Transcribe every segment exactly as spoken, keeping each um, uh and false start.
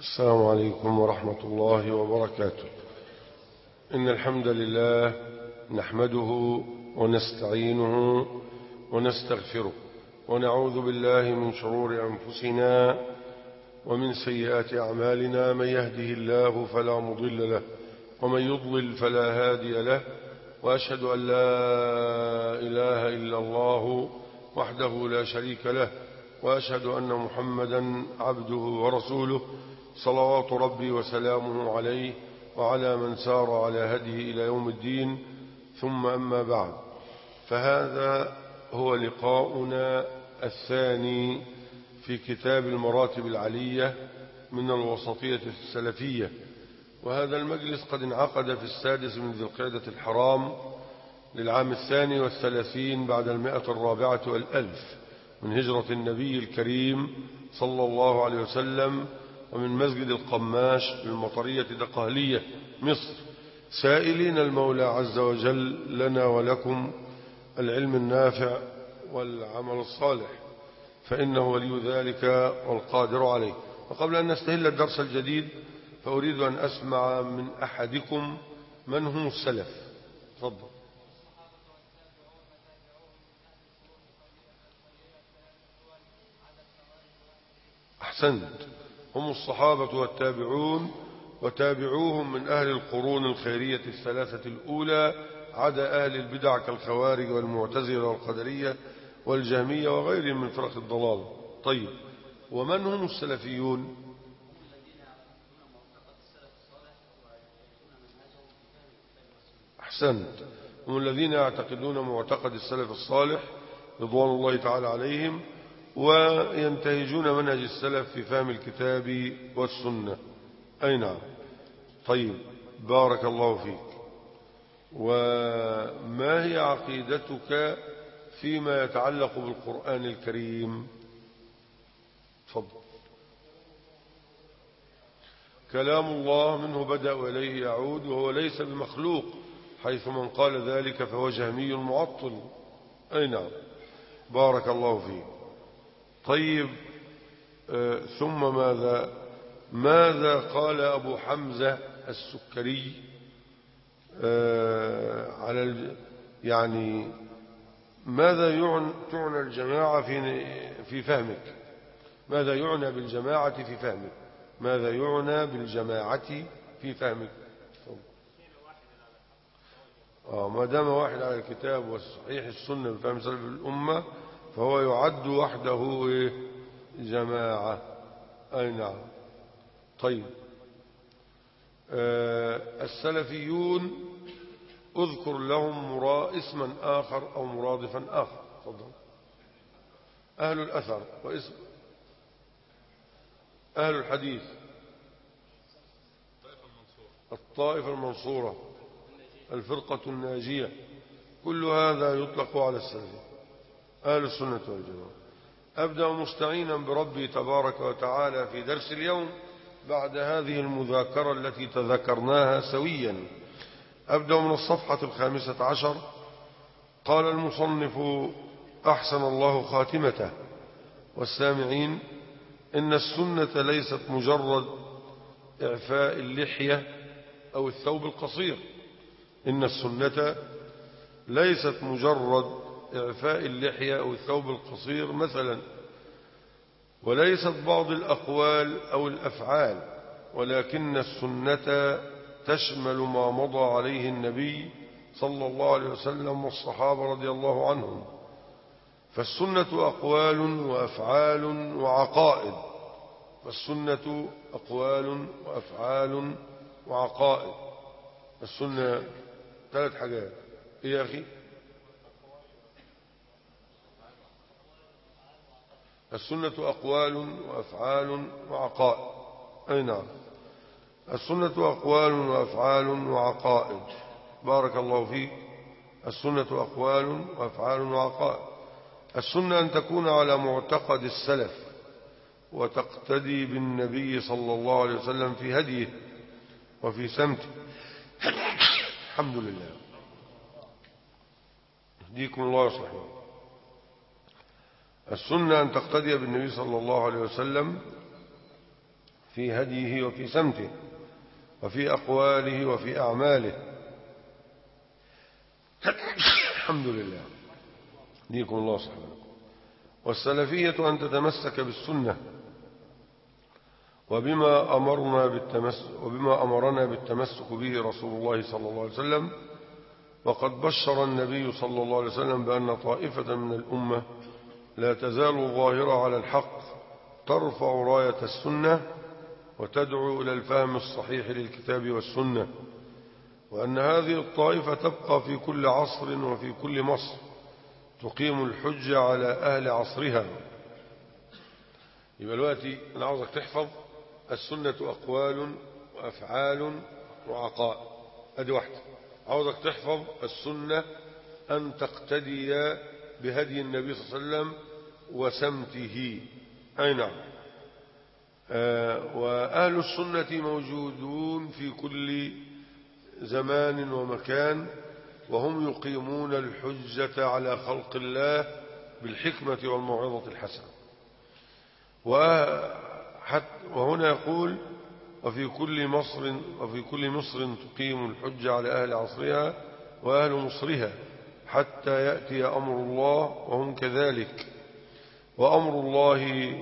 السلام عليكم ورحمة الله وبركاته. إن الحمد لله نحمده ونستعينه ونستغفره ونعوذ بالله من شرور أنفسنا ومن سيئات أعمالنا. من يهده الله فلا مضل له ومن يضلل فلا هادي له، وأشهد أن لا إله إلا الله وحده لا شريك له، وأشهد أن محمدا عبده ورسوله صلوات ربي وسلامه عليه وعلى من سار على هديه إلى يوم الدين. ثم أما بعد، فهذا هو لقاؤنا الثاني في كتاب المراتب العلية من الوسطية السلفية، وهذا المجلس قد انعقد في السادس من ذي القعدة الحرام للعام الثاني والثلاثين بعد المائة الرابعة والألف من هجرة النبي الكريم صلى الله عليه وسلم، ومن مسجد القماش بالمطرية دقهلية مصر، سائلين المولى عز وجل لنا ولكم العلم النافع والعمل الصالح، فإنه ولي ذلك والقادر عليه. وقبل أن نستهل الدرس الجديد فأريد أن أسمع من أحدكم من هم السلف. تفضل. أحسنت، هم الصحابة والتابعون وتابعوهم من أهل القرون الخيرية الثلاثة الأولى، عدا أهل البدع كالخوارج والمعتزلة والقدرية والجهمية وغيرهم من فرق الضلال. طيب، ومن هم السلفيون؟ أحسنت، هم الذين يعتقدون معتقد السلف الصالح رضوان الله تعالى عليهم، وينتهجون منهج السلف في فهم الكتاب والسنة. أي نعم. طيب، بارك الله فيك. وما هي عقيدتك فيما يتعلق بالقرآن الكريم؟ تفضل. كلام الله منه بدأ وإليه يعود، وهو ليس بمخلوق، حيث من قال ذلك فهو جهمي معطل. أي نعم، بارك الله فيك. طيب، آه ثم ماذا ماذا قال أبو حمزة السكري آه على الج... يعني ماذا يعنى, تعنى الجماعة في في فهمك؟ ماذا يعنى بالجماعة في فهمك؟ ماذا يعنى بالجماعة في فهمك؟ آه ما دام واحد على الكتاب والصحيح السنة بفهم سلف الأمة فهو يعد وحده جماعة. أي نعم. طيب، آه السلفيون اذكر لهم مرا اسما آخر أو مرادفا آخر. تفضل. أهل الأثر، واسم أهل الحديث، الطائفة المنصورة، الفرقة الناجية، كل هذا يطلق على السلفي أهل السنة والجماعة. أبدأ مستعينا بربي تبارك وتعالى في درس اليوم بعد هذه المذاكرة التي تذكرناها سويا. أبدأ من الصفحة الخامسة عشر. قال المصنف أحسن الله خاتمته: والسامعين، إن السنة ليست مجرد إعفاء اللحية أو الثوب القصير. إن السنة ليست مجرد إعفاء اللحية أو الثوب القصير مثلا، وليست بعض الأقوال أو الأفعال، ولكن السنة تشمل ما مضى عليه النبي صلى الله عليه وسلم والصحابة رضي الله عنهم. فالسنة أقوال وأفعال وعقائد. فالسنة أقوال وأفعال وعقائد. السنة ثلاث حاجات. إيه يا أخي؟ السنة أقوال وأفعال وعقائد. أي نعم، السنة أقوال وأفعال وعقائد. بارك الله فيك. السنة أقوال وأفعال وعقائد. السنة أن تكون على معتقد السلف وتقتدي بالنبي صلى الله عليه وسلم في هديه وفي سمته. الحمد لله، يهديكم الله ويصلح. السنة أن تقتدي بالنبي صلى الله عليه وسلم في هديه وفي سمته وفي أقواله وفي أعماله. الحمد لله، ديكم الله سبحانه. والسلفية أن تتمسك بالسنة وبما أمرنا بالتمسك وبما أمرنا بالتمسك به رسول الله صلى الله عليه وسلم. وقد بشر النبي صلى الله عليه وسلم بأن طائفة من الأمة لا تزال ظاهرة على الحق ترفع راية السنة وتدعو إلى الفهم الصحيح للكتاب والسنة، وأن هذه الطائفة تبقى في كل عصر وفي كل مصر تقيم الحجة على أهل عصرها. يبقى دلوقتي أنا عاوزك تحفظ السنة أقوال وأفعال وعقائد، أدي واحدة. عاوزك تحفظ السنة أن تقتدي بهدي النبي صلى الله عليه وسلم وسمته. أي نعم. آه وأهل السنة موجودون في كل زمان ومكان، وهم يقيمون الحجة على خلق الله بالحكمة والموعظة الحسنة. وهنا يقول وفي كل مصر وفي كل مصر تقيم الحجة على أهل عصرها وأهل مصرها حتى يأتي أمر الله وهم كذلك. وأمر الله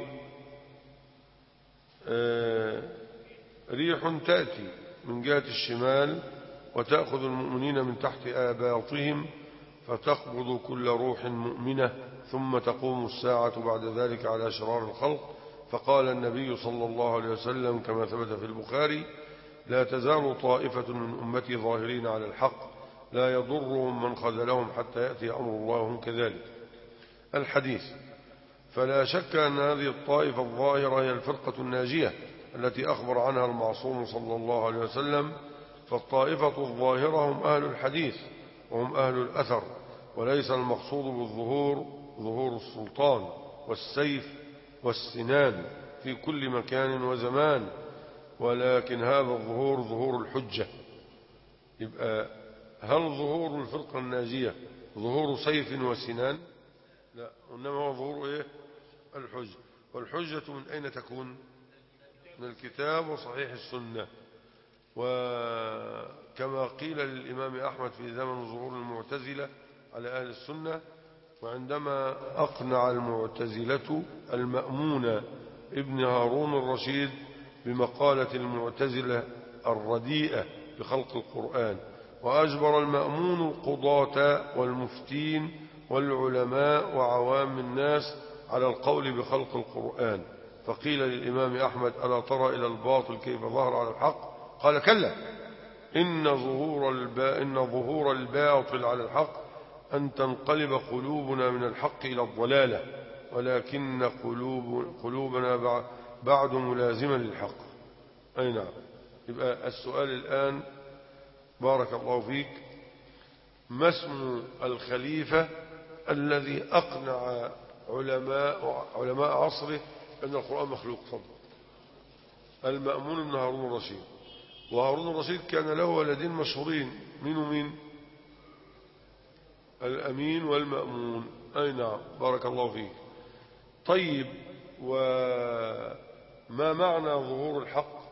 ريح تأتي من جهة الشمال وتأخذ المؤمنين من تحت آباطهم فتقبض كل روح مؤمنة، ثم تقوم الساعة بعد ذلك على شرار الخلق. فقال النبي صلى الله عليه وسلم كما ثبت في البخاري: لا تزال طائفة من أمتي ظاهرين على الحق لا يضرهم من خذلهم حتى يأتي أمر الله وهم كذلك. الحديث. فلا شك أن هذه الطائفة الظاهرة هي الفرقة الناجية التي أخبر عنها المعصوم صلى الله عليه وسلم. فالطائفة الظاهرة هم أهل الحديث وهم أهل الأثر، وليس المقصود بالظهور ظهور السلطان والسيف والسنان في كل مكان وزمان، ولكن هذا الظهور ظهور الحجة. يبقى هل ظهور الفرقة الناجية ظهور سيف وسنان؟ لا، إنما هو ظهور إيه؟ الحجة. والحجة من أين تكون؟ من الكتاب وصحيح السنة. وكما قيل للإمام أحمد في زمن ظهور المعتزلة على أهل السنة، وعندما أقنع المعتزلة المأمون ابن هارون الرشيد بمقالة المعتزلة الرديئة بخلق القرآن، وأجبر المأمون القضاة والمفتين والعلماء وعوام الناس على القول بخلق القرآن، فقيل للإمام أحمد: ألا ترى إلى الباطل كيف ظهر على الحق؟ قال: كلا، إن ظهور البا إن ظهور الباطل على الحق أن تنقلب قلوبنا من الحق إلى الضلالة، ولكن قلوب قلوبنا بعد ملازمة للحق. أي نعم. يبقى السؤال الآن بارك الله فيك: ما اسم الخليفة الذي أقنع علماء علماء عصره أن القرآن مخلوق؟ فضل. المأمون بن هارون الرشيد. وهارون الرشيد كان له ولدين مشهورين، مين ومين؟ الأمين والمأمون. أي نعم، بارك الله فيك. طيب، وما معنى ظهور الحق؟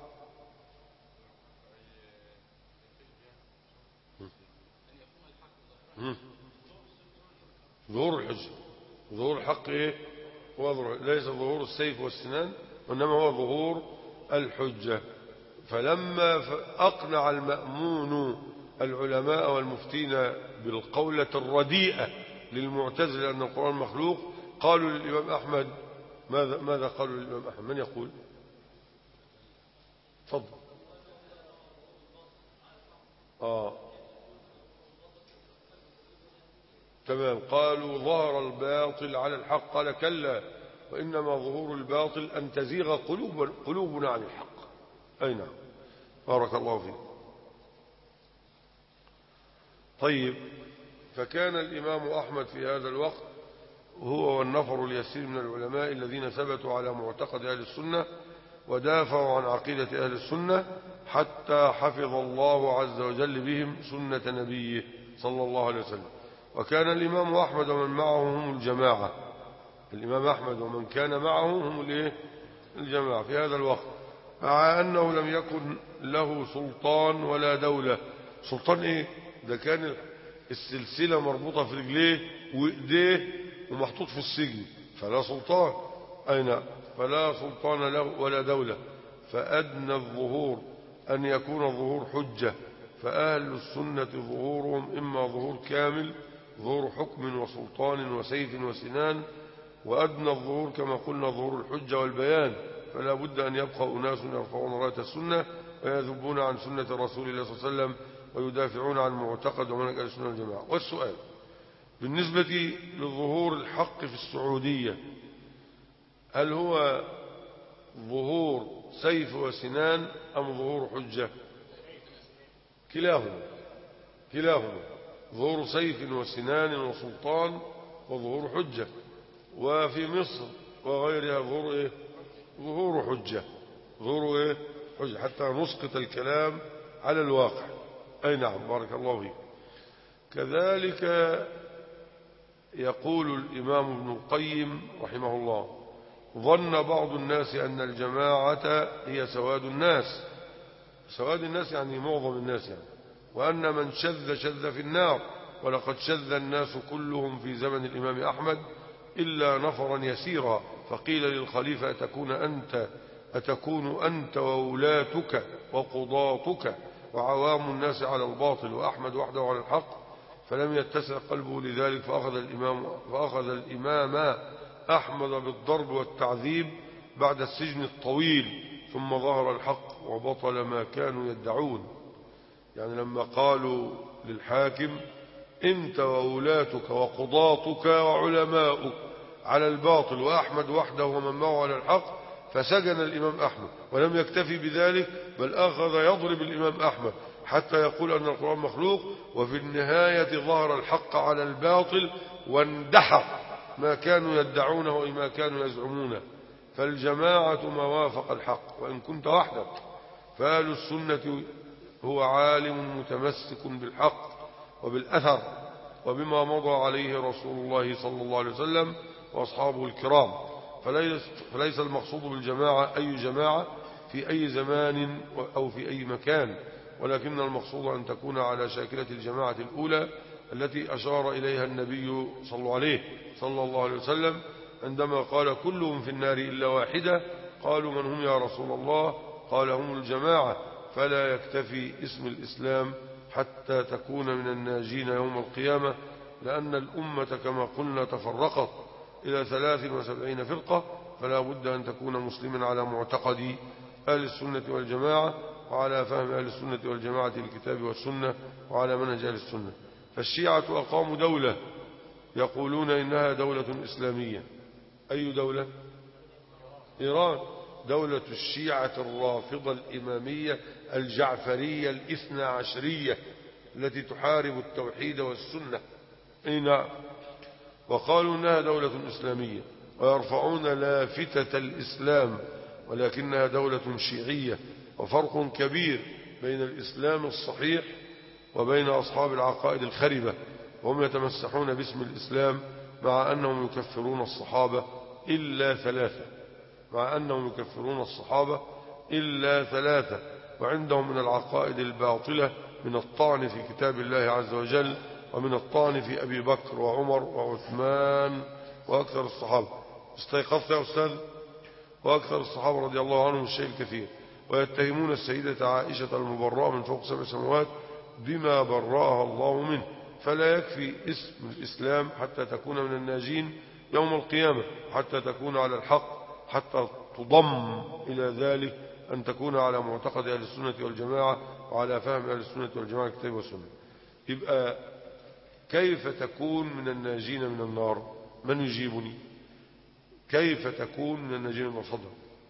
ظهور الحجة. ظهور الحق ايه؟ هو ليس ظهور السيف والسنان، وإنما هو ظهور الحجة. فلما أقنع المأمون العلماء والمفتين بالقولة الرديئة للمعتزلة أن القرآن مخلوق، قالوا للإمام أحمد ماذا ماذا قالوا للإمام أحمد؟ من يقول؟ تفضل. آه تمام. قالوا ظهر الباطل على الحق. قال: كلا، وإنما ظهور الباطل أن تزيغ قلوب قلوبنا عن الحق. أي نعم، بارك الله فيك. طيب، فكان الإمام أحمد في هذا الوقت هو والنفر اليسير من العلماء الذين ثبتوا على معتقد أهل السنة ودافعوا عن عقيدة أهل السنة، حتى حفظ الله عز وجل بهم سنة نبيه صلى الله عليه وسلم. وكان الإمام أحمد ومن معه هم الجماعة. الإمام أحمد ومن كان معه هم الجماعة في هذا الوقت. مع أنه لم يكن له سلطان ولا دولة. سلطان إيه؟ ده كان السلسلة مربوطة في رجليه وإيديه ومحطوط في السجن، فلا سلطان. أين؟ فلا سلطان له ولا دولة. فأدنى الظهور أن يكون الظهور حجة، فأهل السنة ظهورهم إما ظهور كامل، ظهور حكم وسلطان وسيف وسنان، وأدنى الظهور كما قلنا ظهور الحجة والبيان. فلا بد أن يبقى أناس يرفعون راية السنة ويذبون عن سنة رسول الله صلى الله عليه وسلم ويدافعون عن معتقد ومنهج أهل السنة والجماعة. والسؤال بالنسبة لظهور الحق في السعودية، هل هو ظهور سيف وسنان أم ظهور حجة؟ كلاهما كلاهما ظهور سيف وسنان وسلطان وظهور حجة. وفي مصر وغيرها ظهور إيه؟ ظهور حجة. ظهور إيه؟ حجة، حتى نسقط الكلام على الواقع. أي نعم، بارك الله فيك. كذلك يقول الإمام ابن القيم رحمه الله: ظن بعض الناس أن الجماعة هي سواد الناس. سواد الناس يعني معظم الناس يعني. وأن من شذ شذ في النار. ولقد شذ الناس كلهم في زمن الإمام أحمد إلا نفرا يسيرا. فقيل للخليفة: أتكون أنت أتكون أنت وولاتك وقضاتك وعوام الناس على الباطل وأحمد وحده على الحق؟ فلم يتسع قلبه لذلك، فأخذ الإمام, فأخذ الإمام أحمد بالضرب والتعذيب بعد السجن الطويل، ثم ظهر الحق وبطل ما كانوا يدعون. يعني لما قالوا للحاكم: أنت وولاتك وقضاتك وعلماؤك على الباطل وأحمد وحده ومن معه على الحق، فسجن الإمام أحمد. ولم يكتفي بذلك، بل أخذ يضرب الإمام أحمد حتى يقول أن القرآن مخلوق. وفي النهاية ظهر الحق على الباطل واندحر ما كانوا يدعونه وما كانوا يزعمونه. فالجماعة ما وافق الحق وإن كنت وحدك. فأهل السنة هو عالم متمسك بالحق وبالأثر وبما مضى عليه رسول الله صلى الله عليه وسلم وأصحابه الكرام. فليس, فليس المقصود بالجماعة أي جماعة في أي زمان أو في أي مكان، ولكن المقصود أن تكون على شاكلة الجماعة الأولى التي أشار إليها النبي صلى الله عليه صلى الله عليه وسلم عندما قال: كلهم في النار إلا واحدة. قالوا: من هم يا رسول الله؟ قال: هم الجماعة. فلا يكتفي اسم الإسلام حتى تكون من الناجين يوم القيامة، لأن الأمة كما قلنا تفرقت إلى ثلاث وسبعين فرقة، فلا بد أن تكون مسلما على معتقد أهل السنة والجماعة وعلى فهم أهل السنة والجماعة للكتاب والسنة وعلى منهج أهل السنة. فالشيعة أقاموا دولة يقولون إنها دولة إسلامية. أي دولة؟ إيران. دولة الشيعة الرافضة الإمامية الجعفرية الاثنى عشرية التي تحارب التوحيد والسنة. أي نعم. وقالوا إنها دولة إسلامية ويرفعون لافتة الإسلام، ولكنها دولة شيعية. وفرق كبير بين الإسلام الصحيح وبين أصحاب العقائد الخربة، وهم يتمسحون باسم الإسلام مع أنهم يكفرون الصحابة إلا ثلاثة مع أنهم يكفرون الصحابة إلا ثلاثة وعندهم من العقائد الباطلة من الطعن في كتاب الله عز وجل، ومن الطعن في أبي بكر وعمر وعثمان وأكثر الصحابة. استيقظت يا أستاذ؟ وأكثر الصحابة رضي الله عنهم الشيء الكثير. ويتهمون السيدة عائشة المبرأة من فوق سبع سماوات بما برأها الله منه. فلا يكفي اسم الإسلام حتى تكون من الناجين يوم القيامة، حتى تكون على الحق، حتى تضم إلى ذلك أن تكون على معتقد أهل السنة والجماعة وعلى فهم أهل السنة والجماعة الكتاب والسنة. يبقى كيف تكون من الناجين من النار؟ من يجيبني؟ كيف تكون من الناجين من النار؟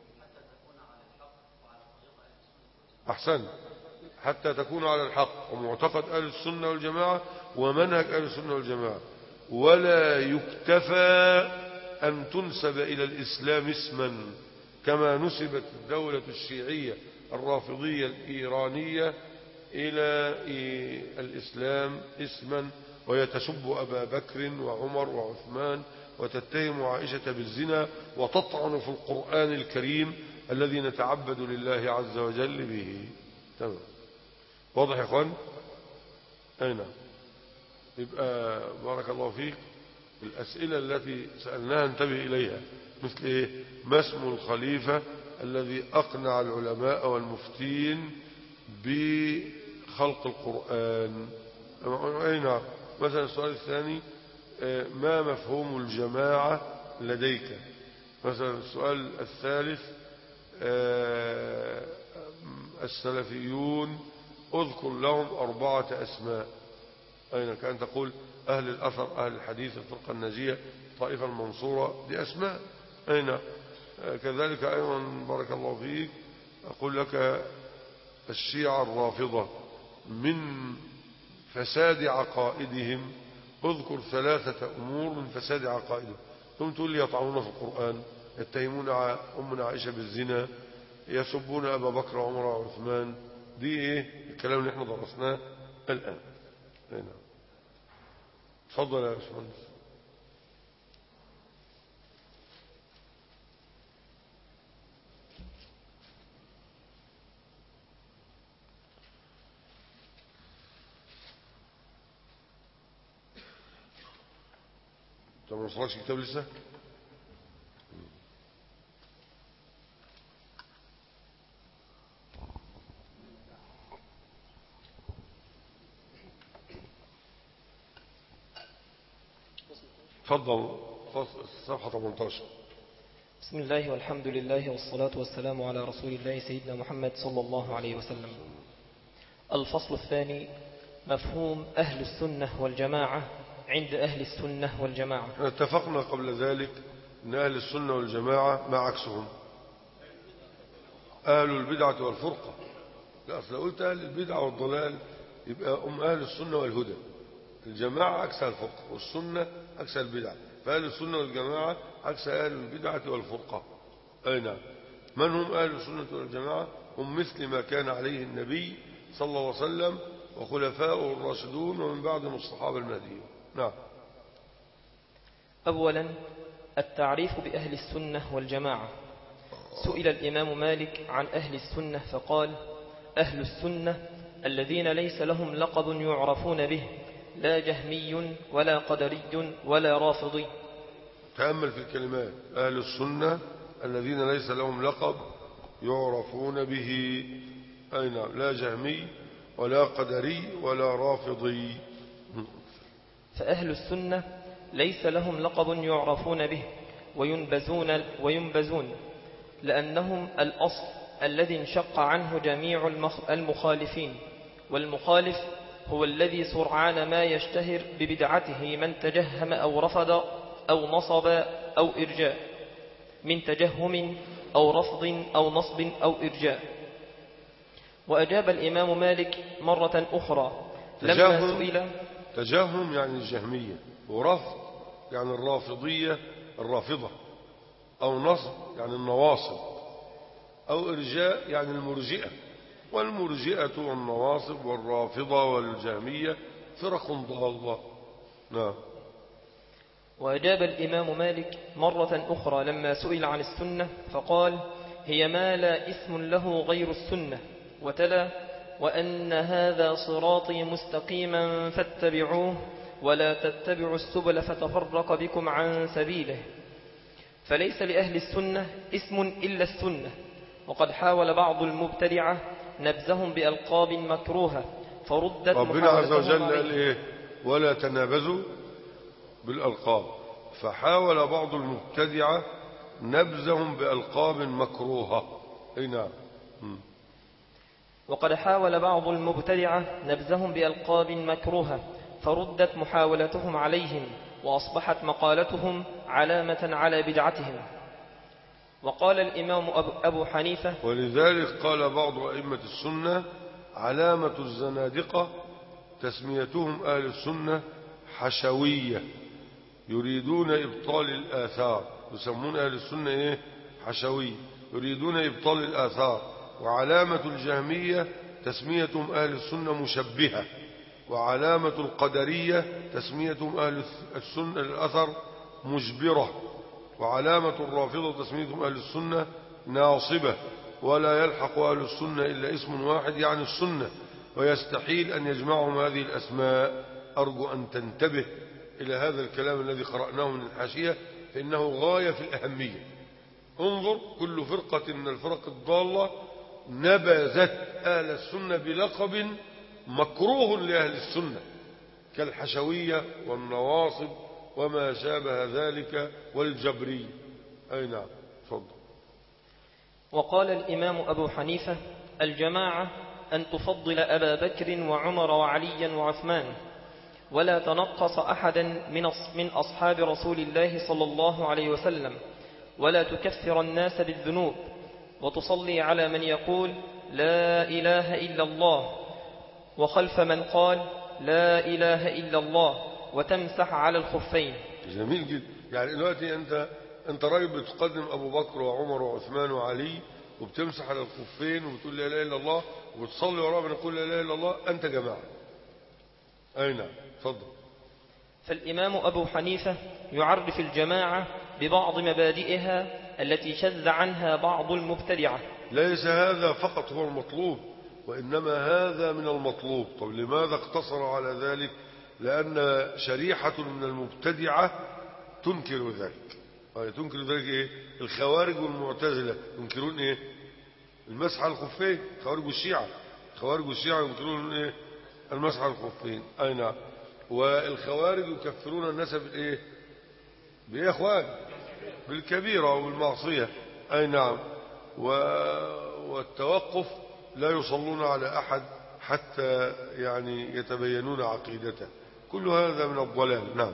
أحسن. حتى تكون على الحق ومعتقد أهل السنة والجماعة ومنهج أهل السنة والجماعة. ولا يكتفى أن تنسب إلى الإسلام اسما كما نسبت الدولة الشيعية الرافضية الإيرانية إلى الإسلام اسما، ويتسب أبا بكر وعمر وعثمان، وتتهم عائشة بالزنا، وتطعن في القرآن الكريم الذي نتعبد لله عز وجل به. تمام. واضح يا اخوان؟ اي نعم. يبقى بارك الله فيك الأسئلة التي سألناها انتبه إليها، مثل إيه؟ ما اسم الخليفة الذي أقنع العلماء والمفتين بخلق القرآن؟ أي نعم. مثلا السؤال الثاني ما مفهوم الجماعة لديك؟ مثلا السؤال الثالث السلفيون أذكر لهم أربعة أسماء. أين كان تقول أهل الأثر، أهل الحديث، الفرقة الناجية، الطائفة المنصورة، دي أسماء. أين كذلك أيضا بارك الله فيك أقول لك الشيعة الرافضة من فساد عقائدهم اذكر ثلاثة أمور من فساد عقائدهم. ثم تقول لي يطعنون في القرآن، يتهمون أمنا عائشة بالزنا، يسبون أبا بكر وعمر وعثمان. دي إيه الكلام اللي احنا درسناه الآن. هنا تفضل يا باشمهندس. انت ما وصلكش كتاب لسه؟ تفضل صفحة ثمانية عشر. بسم الله والحمد لله والصلاة والسلام على رسول الله سيدنا محمد صلى الله عليه وسلم. الفصل الثاني مفهوم أهل السنة والجماعة عند أهل السنة والجماعة. اتفقنا قبل ذلك أن أهل السنة والجماعة ما عكسهم أهل البدعة والفرقة. لا أصل قلت أهل البدعة والضلال يبقى أم أهل السنة والهدى. الجماعة عكس الفرقة والسنة عكس البدعة، فأهل السنة والجماعة عكس أهل البدعة والفرقة. أي نعم. من هم أهل السنة والجماعة؟ هم مثل ما كان عليه النبي صلى الله عليه وسلم وخلفاؤه الراشدون ومن بعدهم الصحابة المهديون. نعم. أولا التعريف بأهل السنة والجماعة. سئل الإمام مالك عن أهل السنة فقال: أهل السنة الذين ليس لهم لقب يعرفون به، لا جهمي ولا قدري ولا رافضي. تأمل في الكلمات. أهل السنة الذين ليس لهم لقب يعرفون به. أي نعم. لا جهمي ولا قدري ولا رافضي. فأهل السنة ليس لهم لقب يعرفون به وينبزون, وينبزون لأنهم الأصل الذي انشق عنه جميع المخالفين، والمخالف هو الذي سرعان ما يشتهر ببدعته من تجهم أو رفض أو نصب أو إرجاء، من تجهم أو رفض أو نصب أو إرجاء. وأجاب الإمام مالك مرة أخرى لما سئل. تجهم يعني الجهمية، ورفض يعني الرافضية الرافضة، أو نصب يعني النواصب، أو إرجاء يعني المرجئة. والمرجئة والنواصب والرافضة والجهمية فرق ضالة. نعم. وأجاب الإمام مالك مرة أخرى لما سئل عن السنة فقال: هي ما لا اسم له غير السنة. وتلا: وأن هذا صراطي مستقيما فاتبعوه ولا تتبعوا السبل فتفرق بكم عن سبيله. فليس لأهل السنة اسم إلا السنة. وقد حاول بعض المبتدعة نبذهم بألقاب مكروهة فردت ربنا عز وجل عليه. قال إيه؟ ولا تنابزوا بالألقاب. فحاول بعض المبتدعة نبذهم بألقاب مكروهة. أي نعم. وقد حاول بعض المبتدعة نبذهم بألقاب مكروهة فردت محاولتهم عليهم وأصبحت مقالتهم علامة على بدعتهم. وقال الإمام أبو حنيفة: ولذلك قال بعض أئمة السنة علامة الزنادقة تسميتهم أهل السنة حشوية، يريدون إبطال الآثار. يسمون أهل السنة إيه؟ حشوية، يريدون إبطال الآثار. وعلامة الجهمية تسميتهم أهل السنة مشبهة. وعلامة القدرية تسميتهم أهل السنة الأثر مجبرة. وعلامة الرافضة تسميتهم أهل السنة ناصبة، ولا يلحق أهل السنة إلا اسم واحد يعني السنة، ويستحيل أن يجمعهم هذه الأسماء. أرجو أن تنتبه إلى هذا الكلام الذي قرأناه من الحاشية، فإنه غاية في الأهمية. انظر، كل فرقة من الفرق الضالة نبذت أهل السنة بلقب مكروه لأهل السنة، كالحشوية والنواصب وما شابه ذلك والجبري. أي نعم، تفضل. وقال الإمام أبو حنيفة: الجماعة أن تفضل أبا بكر وعمر وعليا وعثمان، ولا تنقص أحدا من أصحاب رسول الله صلى الله عليه وسلم، ولا تكفر الناس بالذنوب، وتصلي على من يقول لا إله إلا الله وخلف من قال لا إله إلا الله، وتمسح على الخفين. جميل جدا. يعني دلوقتي أنت أنت راجل بتقدم أبو بكر وعمر وعثمان وعلي، وبتمسح على الخفين وبتقول لا إله إلا الله، وبتصلي وراء من يقول لا إله إلا الله، أنت جماعة. أي نعم، تفضل. فالإمام أبو حنيفة يعرف الجماعة ببعض مبادئها التي شذ عنها بعض المبتدعة. ليس هذا فقط هو المطلوب، وإنما هذا من المطلوب. طب لماذا اقتصر على ذلك؟ لأن شريحة من المبتدعة تنكر ذلك. تنكر ذلك إيه؟ الخوارج والمعتزلة ينكرون إيه؟ المسح على الخفين. خوارج والشيعة خوارج والشيعة ينكرون إيه؟ المسح على الخفين. أي نعم. والخوارج يكفرون الناس بالإيه؟ بإيه يا أخوان؟ بالكبيرة وبالمعصية. أي نعم. و... والتوقف لا يصلون على أحد حتى يعني يتبينون عقيدته. كل هذا من الضلال. نعم.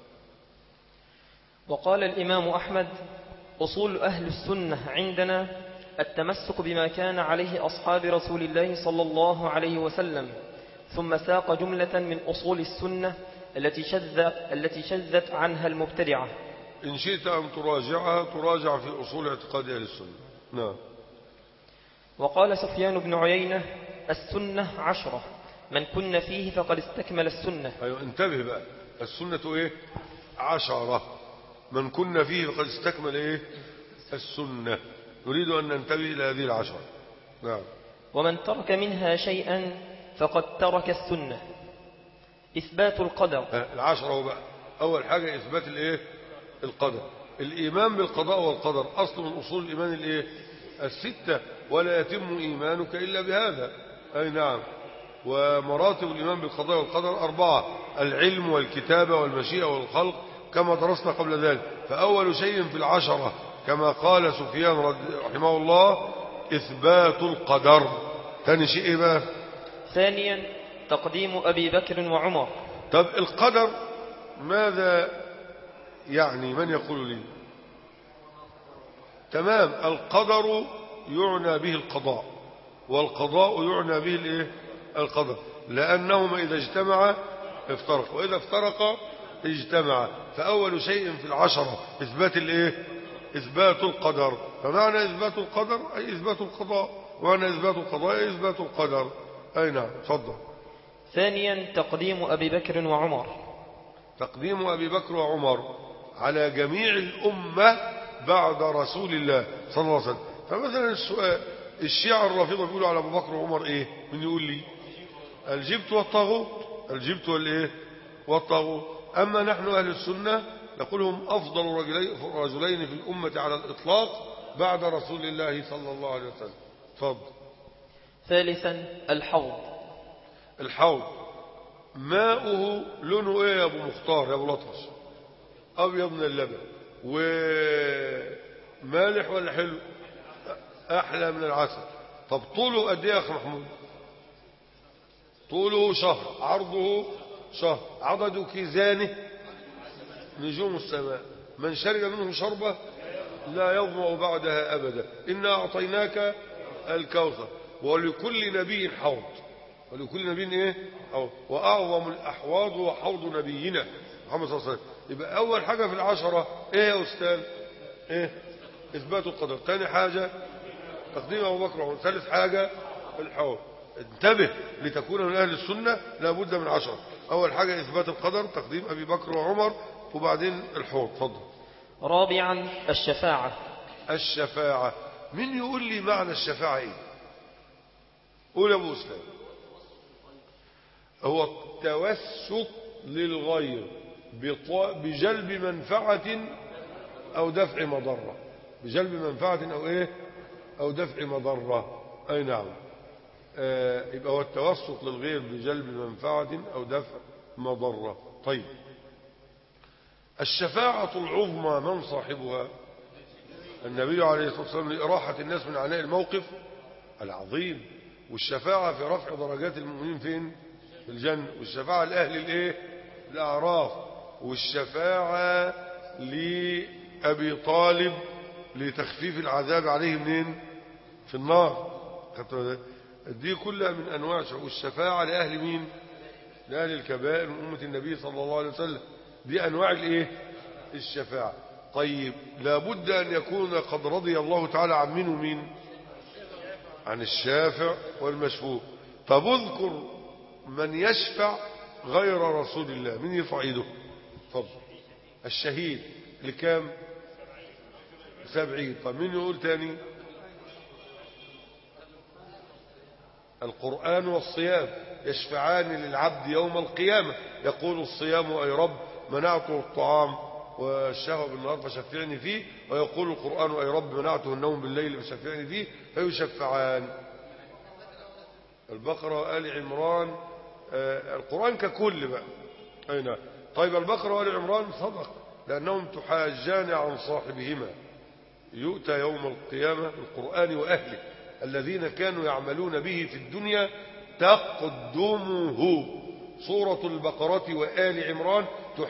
وقال الإمام أحمد: أصول أهل السنة عندنا التمسك بما كان عليه أصحاب رسول الله صلى الله عليه وسلم، ثم ساق جملة من أصول السنة التي شذ التي شذت عنها المبتدعة. إن شئت أن تراجعها تراجع في أصول اعتقاد أهل السنة. نعم. وقال سفيان بن عيينة: السنة عشرة، من كن فيه فقد استكمل السنة. أيوة، انتبه بقى، السنة إيه؟ عشرة، من كن فيه فقد استكمل إيه؟ السنة. نريد أن ننتبه إلى هذه العشرة. نعم. ومن ترك منها شيئا فقد ترك السنة. إثبات القدر. العشرة بقى، أول حاجة إثبات الإيه؟ القدر. الإيمان بالقضاء والقدر أصل من أصول الإيمان الإيه؟ الستة، ولا يتم إيمانك إلا بهذا. أي نعم. ومراتب الإيمان بالقضاء والقدر أربعة: العلم والكتابة والمشيئة والخلق، كما درسنا قبل ذلك. فأول شيء في العشرة كما قال سفيان رحمه الله إثبات القدر. ثاني شيء إيه بقى؟ ثانيا تقديم أبي بكر وعمر. طب القدر ماذا يعني؟ من يقول لي؟ تمام، القدر يعنى به القضاء، والقضاء يعنى به الايه؟ القدر، لأنهما إذا اجتمعا افترقا، وإذا افترقا اجتمعا. فأول شيء في العشرة إثبات الايه؟ إثبات القدر. فمعنى إثبات القدر أي إثبات القضاء، ومعنى إثبات القضاء أي إثبات القدر. أي نعم، تفضل. ثانيا تقديم أبي بكر وعمر. تقديم أبي بكر وعمر على جميع الأمة بعد رسول الله صلى الله عليه وسلم. فمثلا السؤال، الشيعة الرافضة بيقولوا على أبو بكر وعمر إيه؟ من يقول لي؟ الجبت والطاغوت. الجبت والإيه؟ والطاغوت. أما نحن أهل السنة نقول هم أفضل رجلين في الأمة على الإطلاق بعد رسول الله صلى الله عليه وسلم. تفضل. ثالثا الحوض. الحوض ماؤه لونه ايه يا ابو مختار يا ابو لطش؟ ابيض من اللبن، ومالح ولا حلو؟ احلى من العسل. طب طوله قد ايه يا اخ محمود؟ طوله شهر، عرضه شهر، عدد كيزانه نجوم السماء، من شرب منه شربة لا يظمأ بعدها أبدا. إنا أعطيناك الكوثر. ولكل نبي حوض، ولكل نبي إيه؟ حوض، وأعظم الأحواض وحوض نبينا محمد صلى الله عليه وسلم. يبقى أول حاجة في العشرة إيه يا أستاذ؟ إيه؟ إثبات القدر. ثاني حاجة تقديم أبو بكر وعمر. ثالث حاجة الحوض. انتبه، لتكون من أهل السنة لابد من عشرة. أول حاجة إثبات القدر، تقديم أبي بكر وعمر، وبعدين الحوض. تفضل. رابعا الشفاعة. الشفاعة مين يقول لي معنى الشفاعة ايه؟ قول يا ابو اسلام. هو التوسط للغير بجلب منفعة او دفع مضرة، بجلب منفعة او ايه او دفع مضرة. اي نعم. آه يبقى هو التوسط للغير بجلب منفعة او دفع مضرة. طيب الشفاعة العظمى من صاحبها؟ النبي عليه الصلاة والسلام لإراحة الناس من عناء الموقف العظيم. والشفاعة في رفع درجات المؤمنين فين؟ في الجنة. والشفاعة لأهل الايه الأعراف. والشفاعة لأبي طالب لتخفيف العذاب عليه منين؟ في النار. دي كلها من أنواع الشفاعة لأهل مين؟ لأهل الكبائر من أمة النبي صلى الله عليه وسلم. دي أنواع الايه الشفاعة. طيب لابد أن يكون قد رضي الله تعالى عن منه مين؟ عن الشافع والمشفوع. طب اذكر من يشفع غير رسول الله. مين يرفع ايده؟ طب الشهيد لكام؟ سبعين. طب مين يقول تاني؟ القرآن والصيام يشفعان للعبد يوم القيامة. يقول الصيام أي رب منعته الطعام والشهوة بالنهار فشفعني فيه، ويقول القرآن أي رب منعته النوم بالليل فشفعني فيه، فيشفعان. البقرة وآل عمران. آه القرآن ككل بقى. أين؟ طيب البقرة وآل عمران صدق، لأنهم تحاجان عن صاحبهما. يؤتى يوم القيامة القرآن وأهله الذين كانوا يعملون به في الدنيا تقدمه. سورة البقرة وآل عمران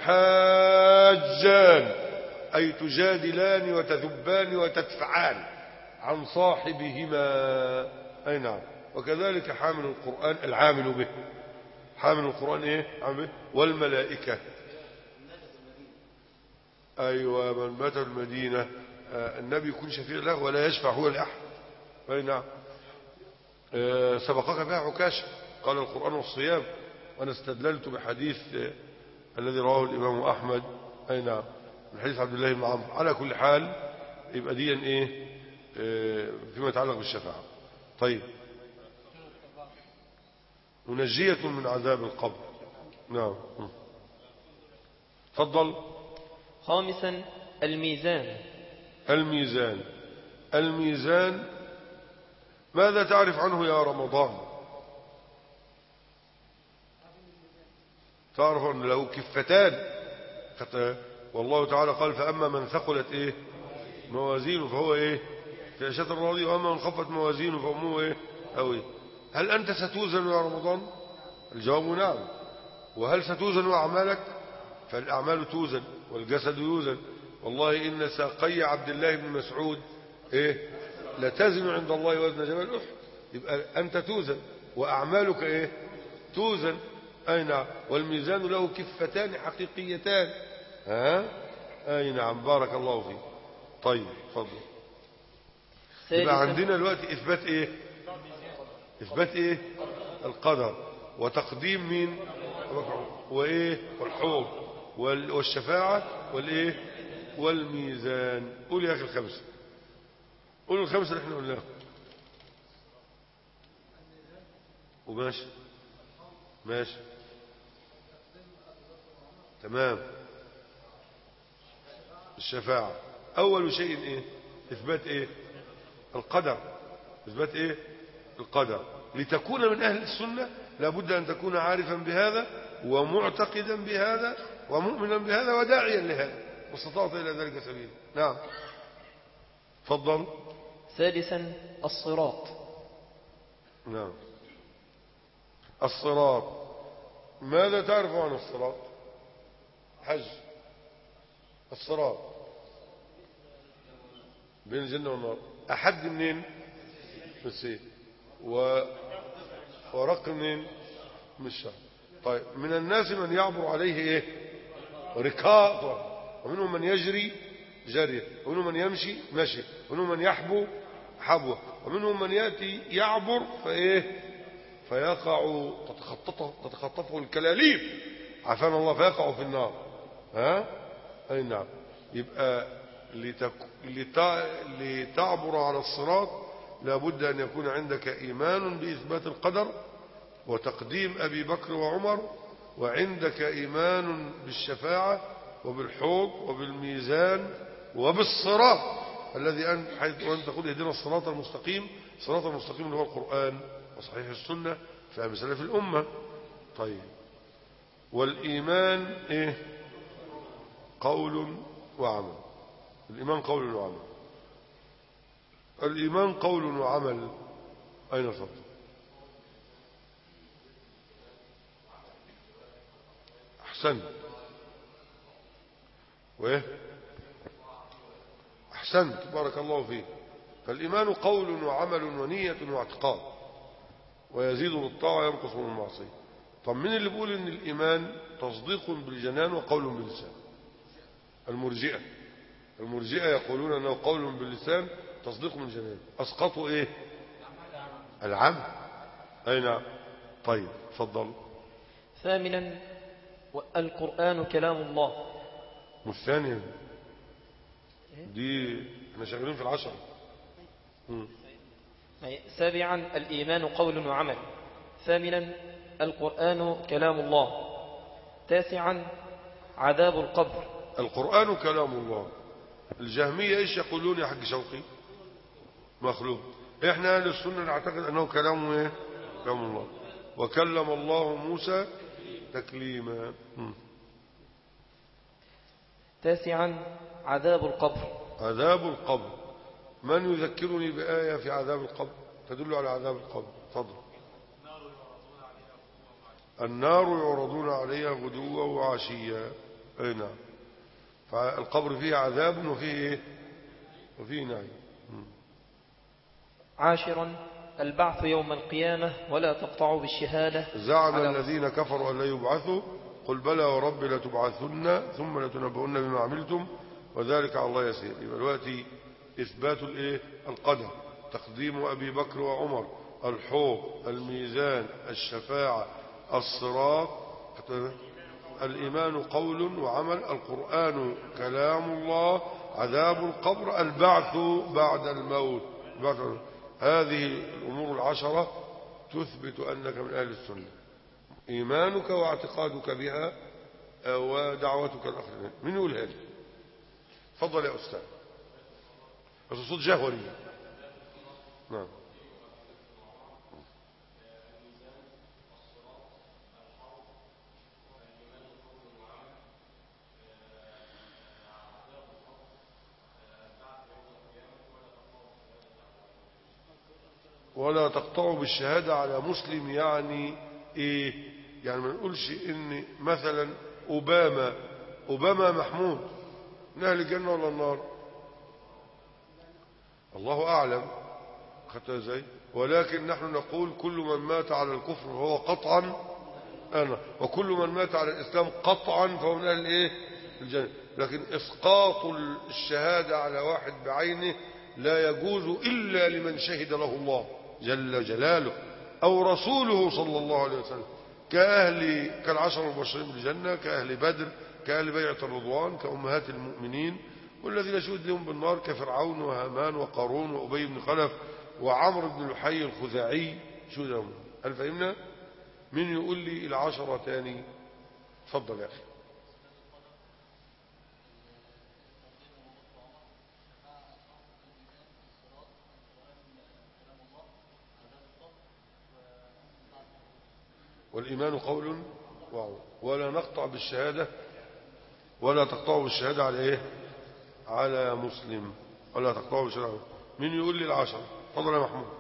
تحاجان أي تجادلان وتذبان وتدفعان عن صاحبهما. أي نعم. وكذلك حامل القرآن العامل به. حامل القرآن ايه؟ عامل به. والملائكة. أيوة من مات المدينة آه النبي يكون شفيع له ولا يشفع هو لأحد. أي نعم. آه سبقك بها عكاشة قال القرآن والصيام، وأنا استدللت بحديث آه الذي رواه الإمام أحمد. أي نعم من حديث عبد الله بن عمرو. على كل حال يبقى دي ايه آه فيما يتعلق بالشفاعة. طيب منجية من عذاب القبر. نعم. تفضل. خامسا الميزان. الميزان. الميزان ماذا تعرف عنه يا رمضان؟ تعرف أن له كفتان. والله تعالى قال فأما من ثقلت إيه موازينه فهو إيه في عيشة راضية، وأما من خفت موازينه فأمه إيه هوية. هل أنت ستوزن يا رمضان؟ الجواب نعم. وهل ستوزن أعمالك؟ فالأعمال توزن والجسد يوزن. والله إن ساقي عبد الله بن مسعود إيه لتزن عند الله وزن جبل أحد. يبقى أنت توزن وأعمالك إيه توزن. أي نعم. والميزان له كفتان حقيقيتان. ها أي نعم بارك الله فيك. طيب فضل. يبقى عندنا دلوقتي إثبات إيه إثبات إيه القدر وتقديم مين وإيه والحوض والشفاعة والإيه والميزان. قول يا أخي الخمسة. قول الخمسة اللي احنا قلناها وماشي ماشي تمام. الشفاعة أول شيء إيه إثبات إيه القدر. إثبات إيه القدر. لتكون من أهل السنة لابد أن تكون عارفا بهذا ومعتقدا بهذا ومؤمنا بهذا وداعيا لهذا واستطعت إلى ذلك سبيلا. نعم تفضل. سادسا الصراط. نعم الصراط. ماذا تعرف عن الصراط؟ حج. الصراط بين الجنة والنار. أحد منين؟ من السيف. و... ورق منين؟ من الشعر. طيب من الناس من يعبر عليه ايه ركاضا، ومنهم من يجري جري، ومنهم من يمشي مشي، ومنهم من يحبو حبوه، ومنهم من يأتي يعبر فايه فيقع تتخطفه تتخطفه الكلاليب عافانا الله فيقع في النار. ها اي نعم. يبقى لتك... لت... لتعبر على الصراط لابد أن يكون عندك إيمان بإثبات القدر وتقديم أبي بكر وعمر، وعندك إيمان بالشفاعة وبالحوض وبالميزان وبالصراط الذي أن حيث وأن تقول اهدنا الصراط المستقيم. الصراط المستقيم اللي هو القرآن وصحيح السنة فهم سلف الأمة. طيب، والإيمان إيه؟ قول وعمل. الإيمان قول وعمل. الإيمان قول وعمل. أين صدق؟ أحسنت. وإيه؟ أحسنت، بارك الله فيك. فالإيمان قول وعمل ونية واعتقاد، ويزيد بالطاعة وينقص من المعصية. طب مين اللي بيقول إن الإيمان تصديق بالجنان وقول باللسان؟ المرجئة. المرجئة يقولون أنه قول باللسان تصديق بالجنان. أسقطوا إيه؟ العمل. أي نعم. طيب تفضل. ثامنا القرآن كلام الله. والثانية دي احنا شغالين في العشرة. سابعا الإيمان قول وعمل. ثامنا القرآن كلام الله. تاسعا عذاب القبر. القرآن كلام الله. الجهمية ايش يقولون يا حق شوقي؟ مخلوق. احنا اهل السنة نعتقد انه كلام ايه؟ كلام الله. وكلم الله موسى تكليما. تاسعا عذاب القبر. عذاب القبر. من يذكرني بآية في عذاب القبر تدل على عذاب القبر؟ تفضل. النار يعرضون عليها غدوا وعشيا. اي نعم. فالقبر فيه عذاب وفيه ايه؟ وفيه نعيم. عاشرا البعث يوم القيامة ولا تقطعوا بالشهادة. زعم الذين كفروا أن لا يبعثوا قل بلى ورب لتبعثن ثم لتنبؤن بما عملتم وذلك على الله يسير. يبقى دلوقتي إثبات الايه؟ القدر، تقديم أبي بكر وعمر، الحوض، الميزان، الشفاعة، الصراط. الإيمان قول وعمل. القرآن كلام الله. عذاب القبر. البعث بعد الموت. هذه الأمور العشرة تثبت أنك من أهل السنة. إيمانك واعتقادك بها ودعوتك الآخرين. من يقول هذا؟ تفضل يا أستاذ. بس صوت جهوري. نعم. ولا تقطعوا بالشهادة على مسلم. يعني ايه؟ يعني ما نقولش ان مثلا اوباما اوباما محمود من اهل الجنة ولا النار؟ الله اعلم. خدتها ازاي؟ ولكن نحن نقول كل من مات على الكفر فهو قطعا انا، وكل من مات على الاسلام قطعا فهو من اهل ايه؟ الجنة. لكن اسقاط الشهادة على واحد بعينه لا يجوز الا لمن شهد له الله جل جلاله أو رسوله صلى الله عليه وسلم، كأهل كالعشر المبشرين بالجنة، كأهل بدر، كأهل بيعة الرضوان، كأمهات المؤمنين، والذين شهد لهم بالنار كفرعون وهامان وقارون وأبي بن خلف وعمرو بن لحي الخزاعي شهد لهم. هل فهمنا؟ من يقول لي العشرة تاني؟ تفضل يا أخي. والإيمان قول واو. ولا نقطع بالشهادة ولا تقطعوا بالشهادة على إيه؟ على مسلم. ولا تقطعوا بالشهادة. من يقول لي العشرة؟ تفضل يا محمود.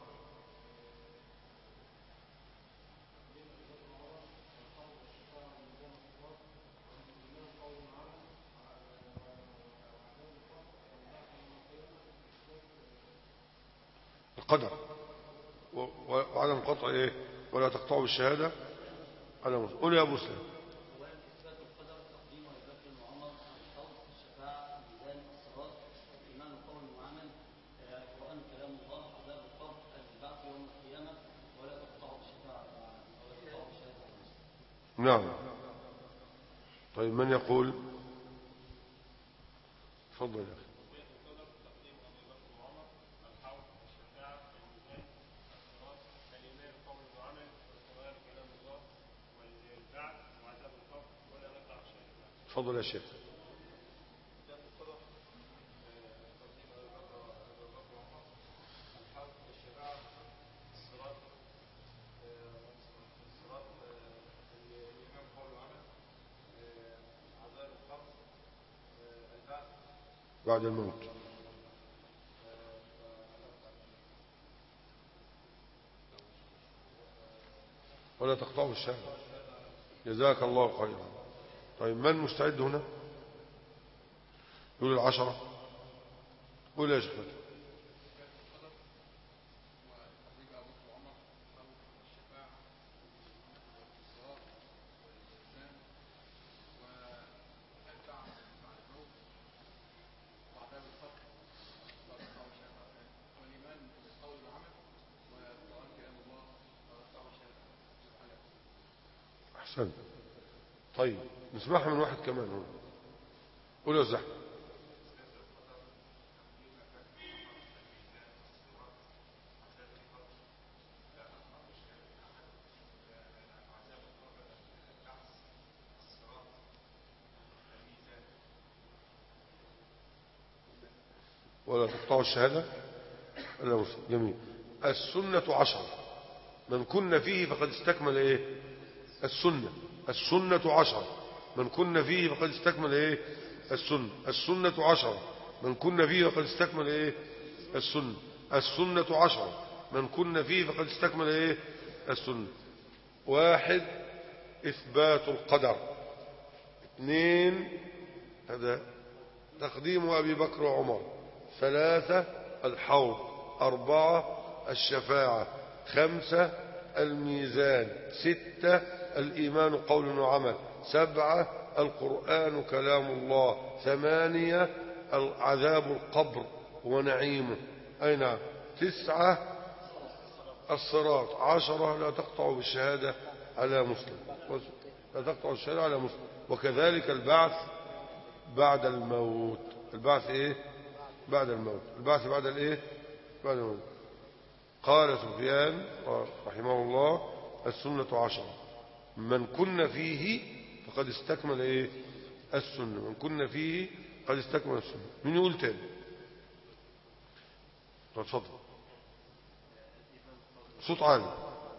القدر وعدم القطع إيه؟ ولا تقطعوا بالشهادة على مسلم. قول يا أبو سلام. نعم. طيب من يقول؟ تفضل يا أخي. تفضل يا شيخ. بعد الموت. ولا تقطعوا الشهادة. جزاك الله خيرا. طيب من مستعد هنا يقول العشرة؟ قول يا شيخ. أحسن. طيب نسمعها من واحد كمان هنا. قول يا زحمة. ولا تقطعوا الشهادة. جميل. السنة عشر من كن فيه فقد استكمل ايه السنة. السنة عشر من كن فيه فقد استكمل ايه السنة. السنة عشر من كن فيه فقد استكمل ايه السنة. السنة عشر من كن فيه فقد استكمل ايه السنة. واحد إثبات القدر. اثنين هذا تقديم أبي بكر وعمر. ثلاثة الحوض. أربعة الشفاعة. خمسة الميزان. ستة الإيمان قول وعمل. سبعة القرآن كلام الله. ثمانية عذاب القبر ونعيمه. أي نعم. تسعة الصراط. عشرة لا تقطع بالشهادة على مسلم. لا تقطع الشهادة على مسلم. وكذلك البعث بعد الموت. البعث ايه بعد الموت. البعث بعد الايه بعد الموت. قال سفيان رحمه الله السنة عشرة من كن فيه فقد استكمل ايه السنة. من كن فيه قد استكمل السنة. من يقول تاني؟ اتفضل صوت عالي.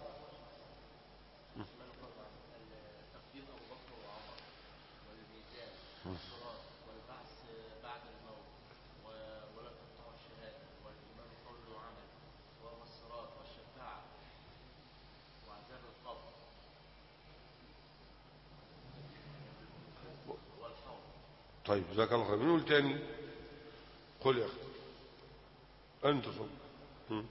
طيب جزاك الله خير. بنقول تاني. قل يا اخي انت صل.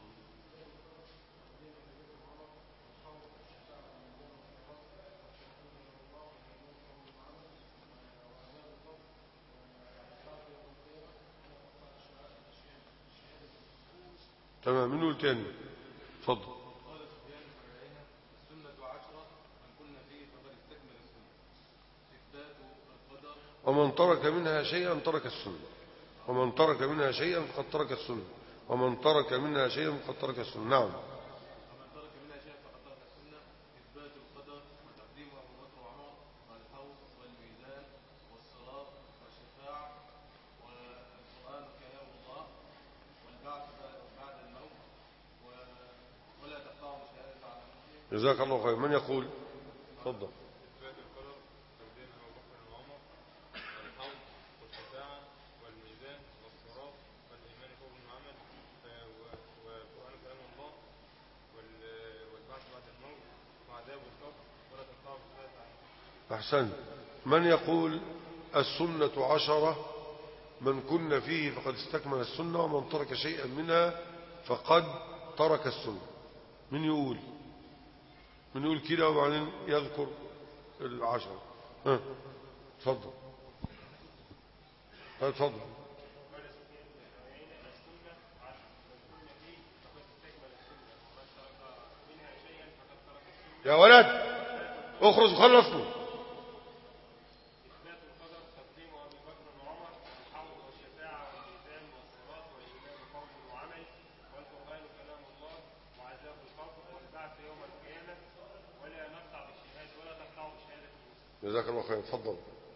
تمام. بنقول تاني. اتفضل. ومن ترك منها شيئا ترك السنة. ومن ترك منها شيئا فقد ترك السنة. ومن ترك منها شيئا فقد ترك السنة. نعم. ومن ترك منها شيئا فقد ترك السنة. إثبات القدر وتقديم أبو بكر وعمر والحوض والميزان والصراط والشفاعة والقرآن كلام الله والبعث بعد الموت ولا تقطعوا بشهادة على مسلم. جزاك الله خير. من يقول؟ تفضل. أحسن. من يقول السنة عشرة من كن فيه فقد استكمل السنة ومن ترك شيئا منها فقد ترك السنة. من يقول؟ من يقول كده وبعدين يذكر العشرة. ها تفضل. تفضل. يا ولد اخرج وخلصوا. يوم القيامة ولا نقطع بالشهادة ولا تقطع بالشهادة. جزاك الله خير. تفضل.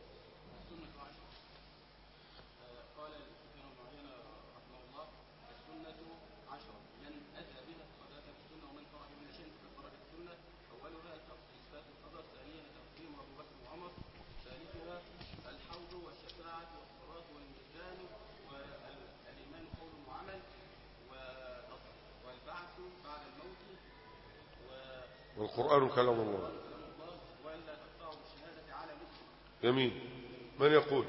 قال سفيان بن عيينة رحمه الله: السنة عشرة، من أتى بها فقد أتى بالسنة، ومن ترك منها شيء فقد ترك السنة. أولها إثبات القدر، ثانيها تقديم أبو بكر وعمر، ثالثها الحوض والشفاعة والصراط والميزان والإيمان قول وعمل، والبعث بعد الموت، والقرآن كلام الله، وألا تقطعوا بالشهادة على مسلم. جميل. من يقول؟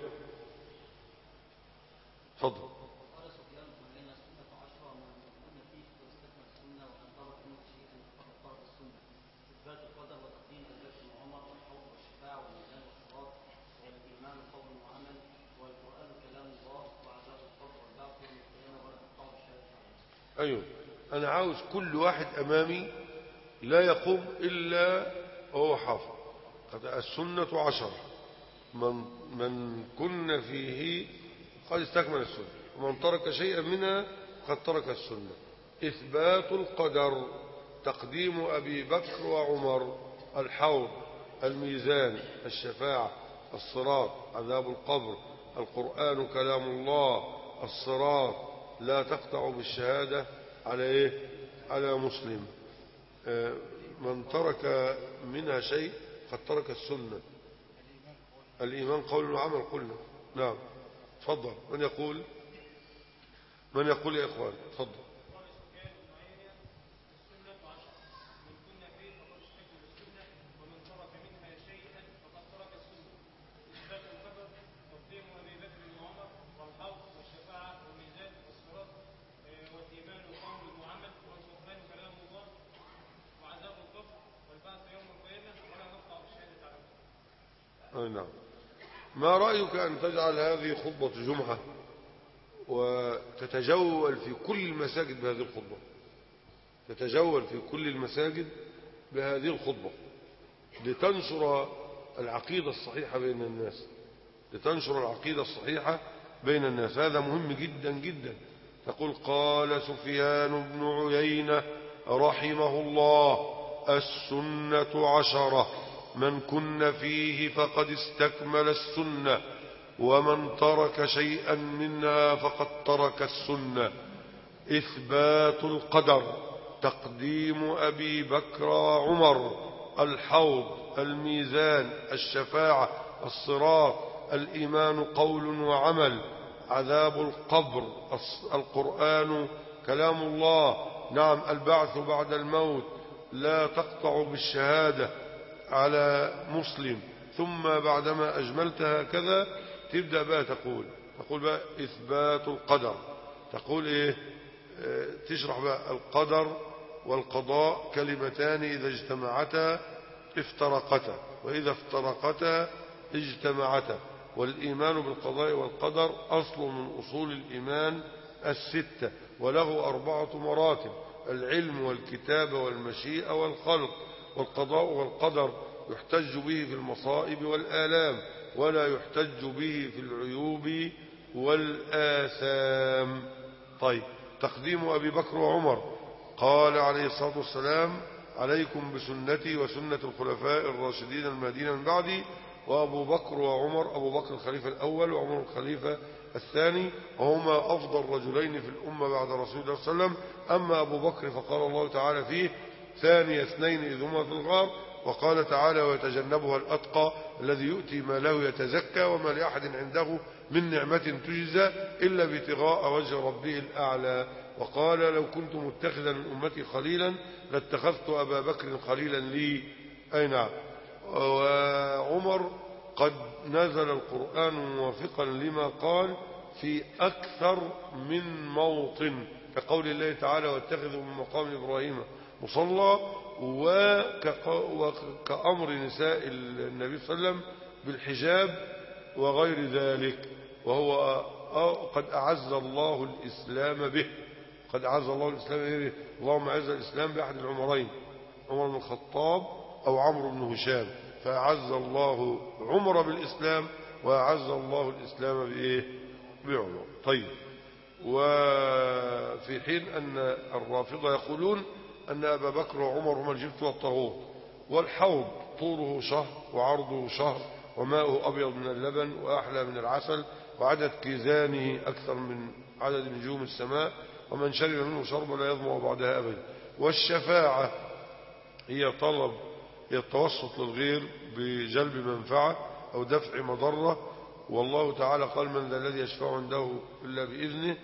تفضل. قال سفيان بن عيينة: السنة عشرة، من كن فيه فاستكمل السنة، ومن ترك منه شيئا فقد ترك السنة. إثبات القدر وتقديم أبي بكر وعمر، والحوض والشفاعة والميزان والصراط والإيمان قول وعمل، والقرآن كلام الله، وعذاب القبر والبعث يوم القيامة ولا تقطعوا بالشهادة على مسلم. أيوه، أنا عاوز كل واحد أمامي لا يقوم إلا وهو حافظ. السنة عشر، من, من كن فيه قد استكمل السنة، ومن ترك شيئا منها قد ترك السنة. إثبات القدر، تقديم أبي بكر وعمر، الحوض، الميزان، الشفاعة، الصراط، عذاب القبر، القرآن كلام الله، الصراط، لا تقطع بالشهادة على إيه؟ على مسلم. من ترك منها شيء قد ترك السنة. الإيمان قول وعمل قلنا. نعم. تفضل. من يقول؟ من يقول يا إخوان؟ تفضل. قال سفيان بن عيينة: السنة عشرة، من كن فيه فقد استكمل السنة، ومن ترك منها شيئا فقد ترك السنة. إثبات القدر، تقديم أبي بكر وعمر، والحوض والشفاعة والميزان والصراط والإيمان قول وعمل، والقرآن كلام الله، وعذاب القبر والبعث يوم القيامة ولا نقطع بالشهادة على مسلم. أي نعم. ما رأيك أن تجعل هذه خطبة جمعة وتتجول في كل المساجد بهذه الخطبة؟ تتجول في كل المساجد بهذه الخطبة لتنشر العقيدة الصحيحة بين الناس، لتنشر العقيدة الصحيحة بين الناس. هذا مهم جدا جدا. تقول: قال سفيان بن عيينة رحمه الله: السنة عشرة، من كن فيه فقد استكمل السنة، ومن ترك شيئا منها فقد ترك السنة. إثبات القدر، تقديم أبي بكر وعمر، الحوض، الميزان، الشفاعة، الصراط، الإيمان قول وعمل، عذاب القبر، القرآن كلام الله، نعم، البعث بعد الموت، لا تقطع بالشهادة على مسلم. ثم بعدما أجملت هكذا تبدأ بقى تقول تقول بقى إثبات القدر. تقول إيه؟ اه تشرح بقى: القدر والقضاء كلمتان إذا اجتمعتا افترقتا، وإذا افترقتا اجتمعتا، والإيمان بالقضاء والقدر أصل من أصول الإيمان الستة، وله أربعة مراتب: العلم والكتابة والمشيئة والخلق. والقضاء والقدر يحتج به في المصائب والآلام، ولا يحتج به في العيوب والآثام. طيب، تقديم أبي بكر وعمر. قال عليه الصلاة والسلام: عليكم بسنتي وسنة الخلفاء الراشدين المهديين من بعدي. وأبو بكر وعمر، أبو بكر الخليفة الأول وعمر الخليفة الثاني، وهما أفضل رجلين في الأمة بعد رسول الله صلى الله عليه وسلم. أما أبو بكر فقال الله تعالى فيه: ثاني اثنين إذ هما في الغار. وقال تعالى: ويتجنبها الأتقى الذي يؤتي ماله يتزكى وما لأحد عنده من نعمة تجزى إلا ابتغاء وجه ربه الأعلى. وقال: لو كنت متخذا من أمتي خليلا لاتخذت أبا بكر خليلا لي. أي نعم. وعمر قد نزل القرآن موافقا لما قال في أكثر من موطن، كقول الله تعالى: واتخذوا من مقام إبراهيم مصلى، وكأمر نساء النبي صلى الله عليه وسلم بالحجاب وغير ذلك. وهو قد أعز الله الإسلام به، قد أعز الله الإسلام به. اللهم أعز الإسلام بأحد العمرين، عمر بن الخطاب أو عمرو بن هشام. فأعز الله عمر بالإسلام، وأعز الله الإسلام بإيه؟ بعمر. طيب، وفي حين أن الرافضة يقولون أن أبا بكر وعمر هما الجبت والطاغوت. والحوض طوله شهر وعرضه شهر وماؤه أبيض من اللبن وأحلى من العسل وعدد كيزانه أكثر من عدد نجوم السماء ومن شرب منه شرب لا يظمأ بعدها أبدا. والشفاعة هي طلب هي التوسط للغير بجلب منفعة أو دفع مضرة، والله تعالى قال من ذا الذي يشفع عنده إلا بإذنه،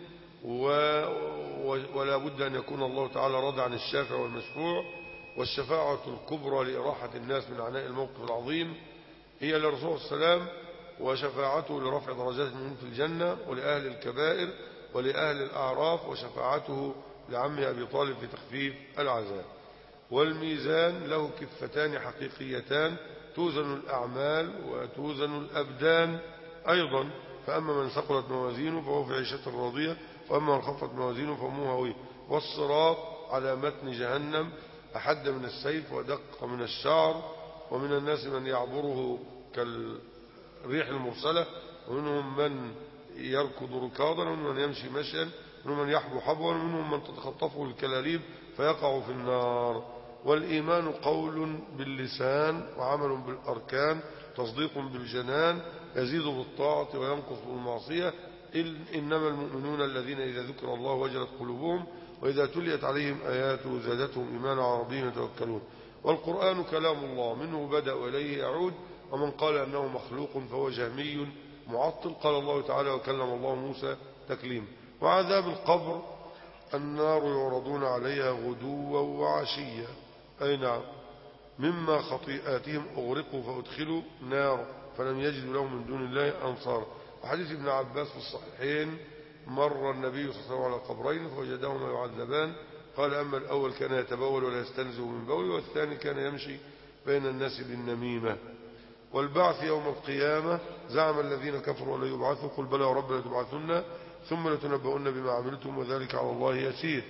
ولا بد أن يكون الله تعالى راضي عن الشافع والمشفوع. والشفاعة الكبرى لإراحة الناس من عناء الموقف العظيم هي للرسول صلى الله عليه وسلم، وشفاعته لرفع درجات المؤمنين في الجنة ولأهل الكبائر ولأهل الأعراف، وشفاعته لعم أبي طالب في تخفيف العذاب. والميزان له كفتان حقيقيتان توزن الأعمال وتوزن الأبدان أيضا، فأما من ثقلت موازينه فهو في عيشة راضية وأما من خفت موازينه فأمه هوية. والصراط على متن جهنم أحد من السيف ودق من الشعر، ومن الناس من يعبره كالريح المرسلة، ومنهم من يركض ركاضا، ومنهم من يمشي مشيا، ومنهم من يحبو حبوا، ومنهم من تتخطفه الكلاليب فيقع في النار. والإيمان قول باللسان وعمل بالأركان تصديق بالجنان يزيد بالطاعة وينقص بالمعصية. إنما المؤمنون الذين إذا ذكر الله وجلت قلوبهم وإذا تليت عليهم آياته زادتهم إيمانا على ربهم يتوكلون. والقرآن كلام الله منه بدأ وإليه يعود، ومن قال أنه مخلوق فهو جهمي معطل. قال الله تعالى وكلم الله موسى تكليما. وعذاب القبر النار يعرضون عليها غدوا وعشيا، أي نعم، مما خطيئاتهم أغرقوا فأدخلوا نار فلم يجدوا لهم من دون الله أنصار. وحديث ابن عباس في الصحيحين مر النبي صلى الله عليه وسلم على قبرين فوجدهما يعذبان، قال أما الأول كان يتبول ولا يستنزه من بول، والثاني كان يمشي بين الناس بالنميمة. والبعث يوم القيامة زعم الذين كفروا ولا يبعثوا، قل بلى وربنا لتبعثن ثم لتنبؤن بما عملتم وذلك على الله يسير.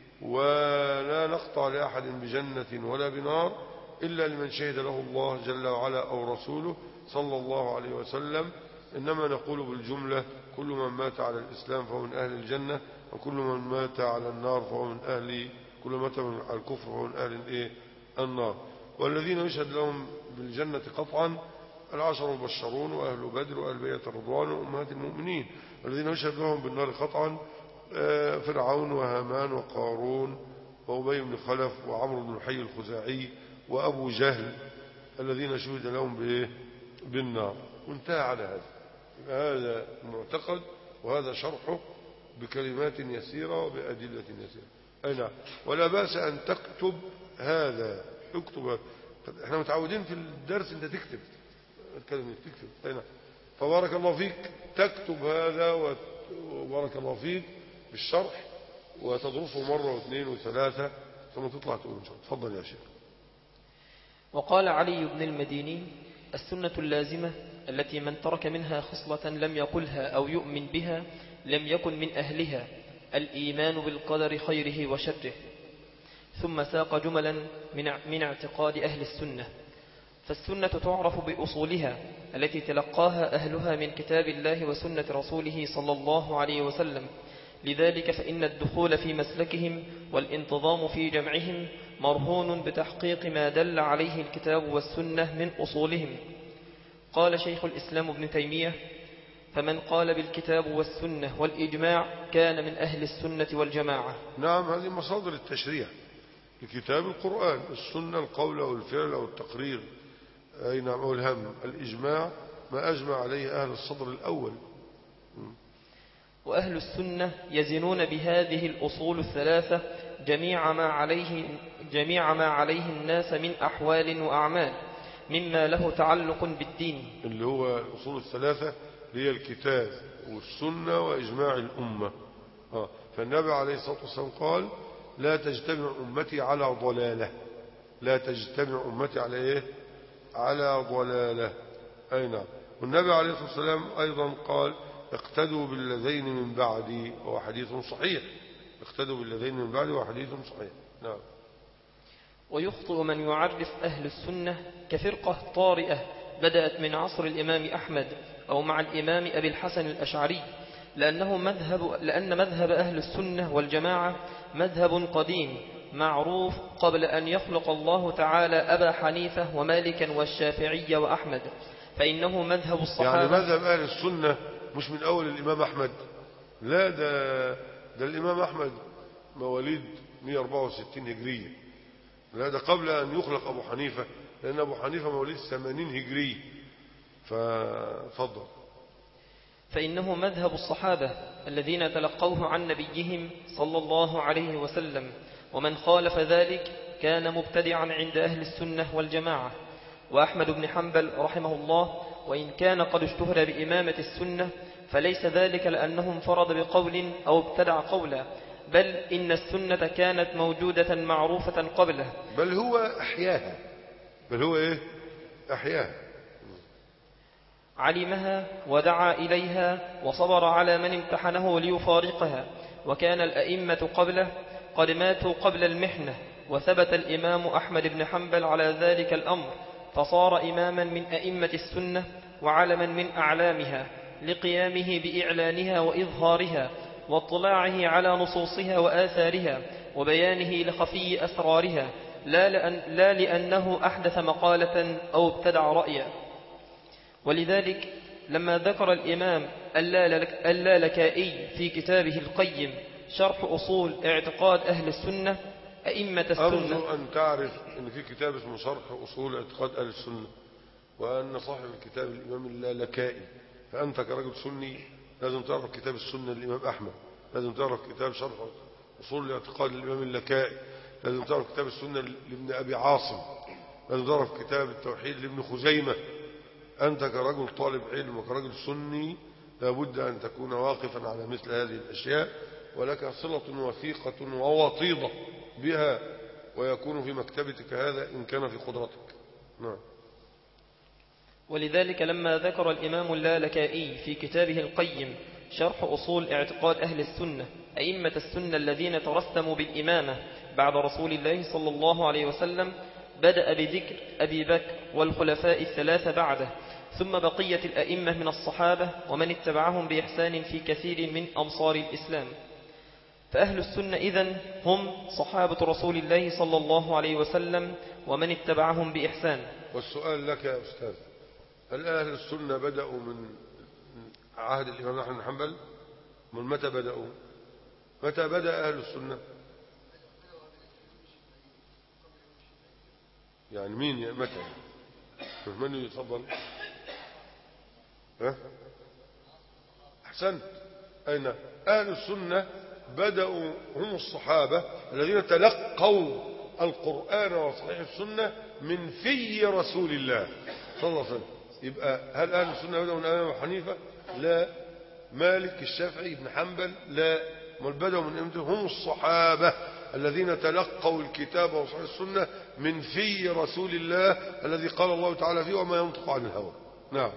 ولا نقطع لأحد بجنة ولا بنار إلا لمن شهد له الله جل وعلا أو رسوله صلى الله عليه وسلم. إنما نقول بالجملة كل من مات على الإسلام فهو من أهل الجنة، وكل من مات على النار فهو من أهل كل من مات على الكفر فهو من أهل الإيه؟ النار. والذين يشهد لهم بالجنة قطعا العشر المبشرون وأهل بدر وأهل بيت الرضوان وأمهات المؤمنين. والذين يشهد لهم بالنار قطعا فرعون وهامان وقارون وأبي بن خلف وعمرو بن الحي الخزاعي وأبو جهل الذين شهد لهم بإيه؟ بالنار. وانتهى على هذا. هذا المعتقد وهذا شرحه بكلمات يسيرة وبأدلة يسيرة. أي نعم. ولا بأس أن تكتب هذا، اكتب هذا. احنا متعودين في الدرس انت تكتب الكلمة تكتب. أي نعم. فبارك الله فيك تكتب هذا، وبارك الله فيك بالشرح وتدرسه مرة واثنين وثلاثة ثم تطلع تقول إن شاء الله. تفضل يا شيخ. وقال علي بن المديني السنة اللازمة التي من ترك منها خصلة لم يقلها أو يؤمن بها لم يكن من أهلها الإيمان بالقدر خيره وشره. ثم ساق جملا من اعتقاد أهل السنة. فالسنة تعرف بأصولها التي تلقاها أهلها من كتاب الله وسنة رسوله صلى الله عليه وسلم. لذلك فإن الدخول في مسلكهم والانتظام في جمعهم مرهون بتحقيق ما دل عليه الكتاب والسنة من أصولهم. قال شيخ الإسلام ابن تيمية فمن قال بالكتاب والسنة والإجماع كان من أهل السنة والجماعة. نعم، هذه مصادر التشريع. الكتاب القرآن، السنة القول أو الفعل أو التقرير، أي نعم، أو الهم. الإجماع ما أجمع عليه أهل الصدر الأول. وأهل السنة يزنون بهذه الأصول الثلاثة جميع ما عليه, جميع ما عليه الناس من أحوال وأعمال مما له تعلق بالدين، اللي هو الأصول الثلاثة اللي هي الكتاب والسنة وإجماع الأمة. آه. فالنبي عليه الصلاة والسلام قال لا تجتمع أمتي على ضلالة. لا تجتمع أمتي على إيه؟ على ضلالة. أي نعم. والنبي عليه الصلاة والسلام أيضا قال اقتدوا بالذين من بعدي، وهو حديث صحيح. اقتدوا بالذين من بعدي وهو حديث صحيح. نعم. ويخطئ من يعرف أهل السنة كفرقة طارئة بدأت من عصر الإمام أحمد أو مع الإمام أبي الحسن الأشعري، لأنه مذهب لأن مذهب أهل السنة والجماعة مذهب قديم معروف قبل أن يخلق الله تعالى أبا حنيفة ومالكا والشافعي وأحمد، فإنه مذهب يعني الصحابة. مذهب أهل السنة مش من أول الإمام أحمد، لا، ده ده الإمام أحمد مواليد مئة وأربعة وستين هجرية، لا ده قبل أن يخلق أبو حنيفة، لأن أبو حنيفة مواليد ثمانين هجرية. ففضل. فإنه مذهب الصحابة الذين تلقوه عن نبيهم صلى الله عليه وسلم، ومن خالف ذلك كان مبتدعا عند أهل السنة والجماعة. وأحمد بن حنبل رحمه الله وإن كان قد اشتهر بإمامة السنة فليس ذلك لأنه انفرد بقول أو ابتدع قولا، بل إن السنة كانت موجودة معروفة قبله، بل هو أحياها بل هو إيه أحياها علمها ودعا إليها وصبر على من امتحنه ليفارقها. وكان الأئمة قبله قد ماتوا قبل المحنة، وثبت الإمام أحمد بن حنبل على ذلك الأمر، فصار إماما من أئمة السنة وعلما من أعلامها، لقيامه بإعلانها وإظهارها واطلاعه على نصوصها وآثارها وبيانه لخفي أسرارها، لا, لأن لا لأنه أحدث مقالة أو ابتدع رأيا. ولذلك لما ذكر الإمام اللالكائي في كتابه القيم شرح أصول اعتقاد أهل السنة أئمة السنة. أرجو أن تعرف أن في كتاب اسمه شرح أصول اعتقاد أهل السنة، وأن صاحب الكتاب الإمام اللالكائي، فأنت كرجل سني لازم تعرف كتاب السنة للإمام أحمد، لازم تعرف كتاب شرح أصول الاعتقاد للإمام اللالكائي، لازم تعرف كتاب السنة لابن أبي عاصم، لازم تعرف كتاب التوحيد لابن خزيمة. أنت كرجل طالب علم وكرجل سني لابد أن تكون واقفا على مثل هذه الأشياء، ولك صلة وثيقة ووطيدة بها، ويكون في مكتبتك هذا إن كان في قدرتك. نعم. ولذلك لما ذكر الإمام اللالكائي في كتابه القيم شرح أصول اعتقاد أهل السنة أئمة السنة الذين ترسموا بالإمامة بعد رسول الله صلى الله عليه وسلم، بدأ بذكر أبي بكر والخلفاء الثلاثة بعده، ثم بقية الأئمة من الصحابة ومن اتبعهم بإحسان في كثير من أمصار الإسلام. فأهل السنة إذن هم صحابة رسول الله صلى الله عليه وسلم ومن اتبعهم بإحسان. والسؤال لك يا أستاذ، هل أهل السنة بدأوا من عهد الإمام أحمد بن حنبل؟ من متى بدأوا؟ متى بدأ أهل السنة؟ يعني مين متى؟ من يتفضل؟ ها؟ أحسنت. أين أهل السنة؟ بدأوا هم الصحابة الذين تلقوا القرآن وصحيح السنة من في رسول الله صلى الله عليه وسلم. يبقى هل أهل السنة بدأوا من أبي حنيفة؟ لا. مالك الشافعي بن حنبل؟ لا. بل بدأوا من امتى؟ هم الصحابة الذين تلقوا الكتاب وصحيح السنة من في رسول الله الذي قال الله تعالى فيه وما ينطق عن الهوى. نعم.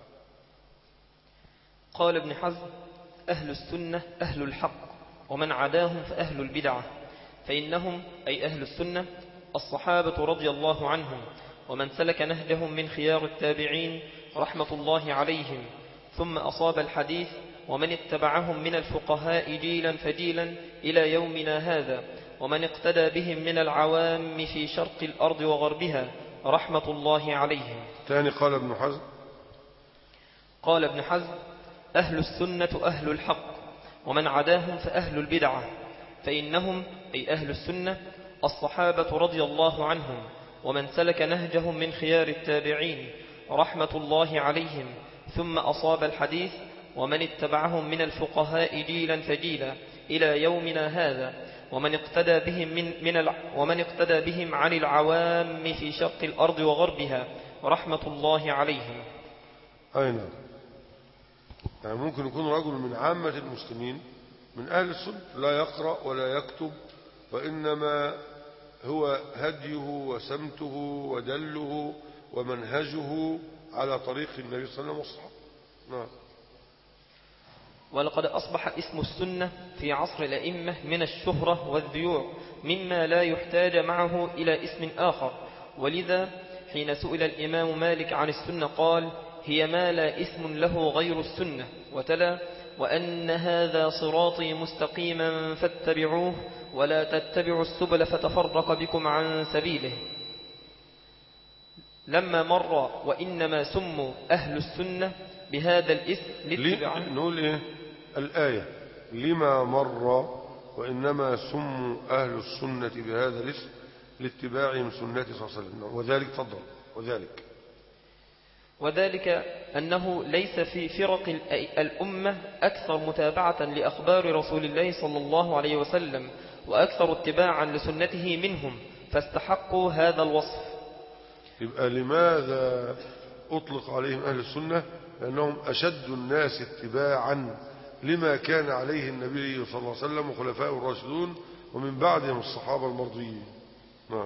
قال ابن حزم: أهل السنة أهل الحق، ومن عداهم فأهل البدعة. فإنهم أي أهل السنة الصحابة رضي الله عنهم، ومن سلك نهجهم من خيار التابعين رحمة الله عليهم، ثم أصاب الحديث، ومن اتبعهم من الفقهاء جيلا فجيلا إلى يومنا هذا، ومن اقتدى بهم من العوام في شرق الأرض وغربها رحمة الله عليهم. ثاني قال ابن حزم قال ابن حزم: أهل السنة أهل الحق، ومن عداهم فأهل البدعة. فإنهم أي أهل السنة الصحابة رضي الله عنهم، ومن سلك نهجهم من خيار التابعين رحمة الله عليهم، ثم أصاب الحديث، ومن اتبعهم من الفقهاء جيلا فجيلا إلى يومنا هذا، ومن اقتدى بهم من, من الع... ومن اقتدى بهم عن العوام في شرق الأرض وغربها رحمة الله عليهم. أين يعني ممكن يكون رجل من عامة المسلمين من أهل السنة لا يقرأ ولا يكتب، وإنما هو هديه وسمته ودله ومنهجه على طريق النبي صلى الله عليه وسلم. نعم. ولقد أصبح اسم السنة في عصر الأئمة من الشهرة والذيوع مما لا يحتاج معه إلى اسم آخر. ولذا حين سئل الإمام مالك عن السنة قال: هي ما لا اسم له غير السنة. وتلا: وأن هذا صراطي مستقيما فاتبعوه ولا تتبعوا السبل فتفرق بكم عن سبيله. لما مر وإنما سموا أهل السنة بهذا الاسم لاتباع نقول إيه الآية لما مر وإنما سموا أهل السنة بهذا الاسم لاتباعهم سنة صلى الله عليه وسلم. وذلك فضل وذلك وذلك أنه ليس في فرق الأمة أكثر متابعة لأخبار رسول الله صلى الله عليه وسلم وأكثر اتباعا لسنته منهم فاستحقوا هذا الوصف. يبقى لماذا أطلق عليهم أهل السنة؟ لأنهم أشد الناس اتباعا لما كان عليه النبي صلى الله عليه وسلم وخلفاء الراشدون ومن بعدهم الصحابة المرضيين. نعم.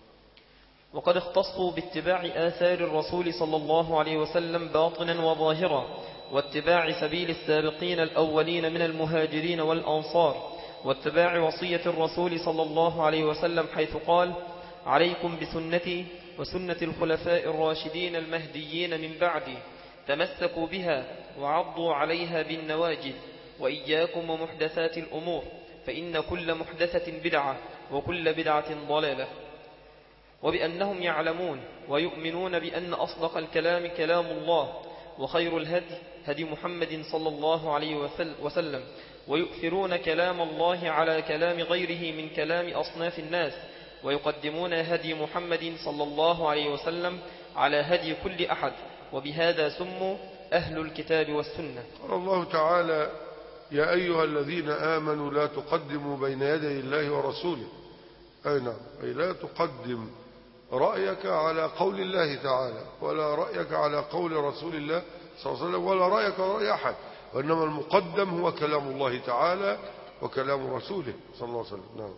وقد اختصوا باتباع آثار الرسول صلى الله عليه وسلم باطنا وظاهرا واتباع سبيل السابقين الأولين من المهاجرين والأنصار واتباع وصية الرسول صلى الله عليه وسلم حيث قال عليكم بسنتي وسنة الخلفاء الراشدين المهديين من بعدي تمسكوا بها وعضوا عليها بالنواجذ وإياكم ومحدثات الأمور فإن كل محدثة بدعة وكل بدعة ضلالة. وبأنهم يعلمون ويؤمنون بأن أصدق الكلام كلام الله وخير الهدي هدي محمد صلى الله عليه وسلم ويؤثرون كلام الله على كلام غيره من كلام أصناف الناس ويقدمون هدي محمد صلى الله عليه وسلم على هدي كل أحد وبهذا سموا أهل الكتاب والسنة. قال الله تعالى يا أيها الذين آمنوا لا تقدموا بين يدي الله ورسوله. أي نعم، أي لا تقدم رأيك على قول الله تعالى ولا رأيك على قول رسول الله صلى الله عليه وسلم ولا رأيك رأي أحد، وإنما المقدم هو كلام الله تعالى وكلام رسوله صلى الله عليه وسلم. نعم.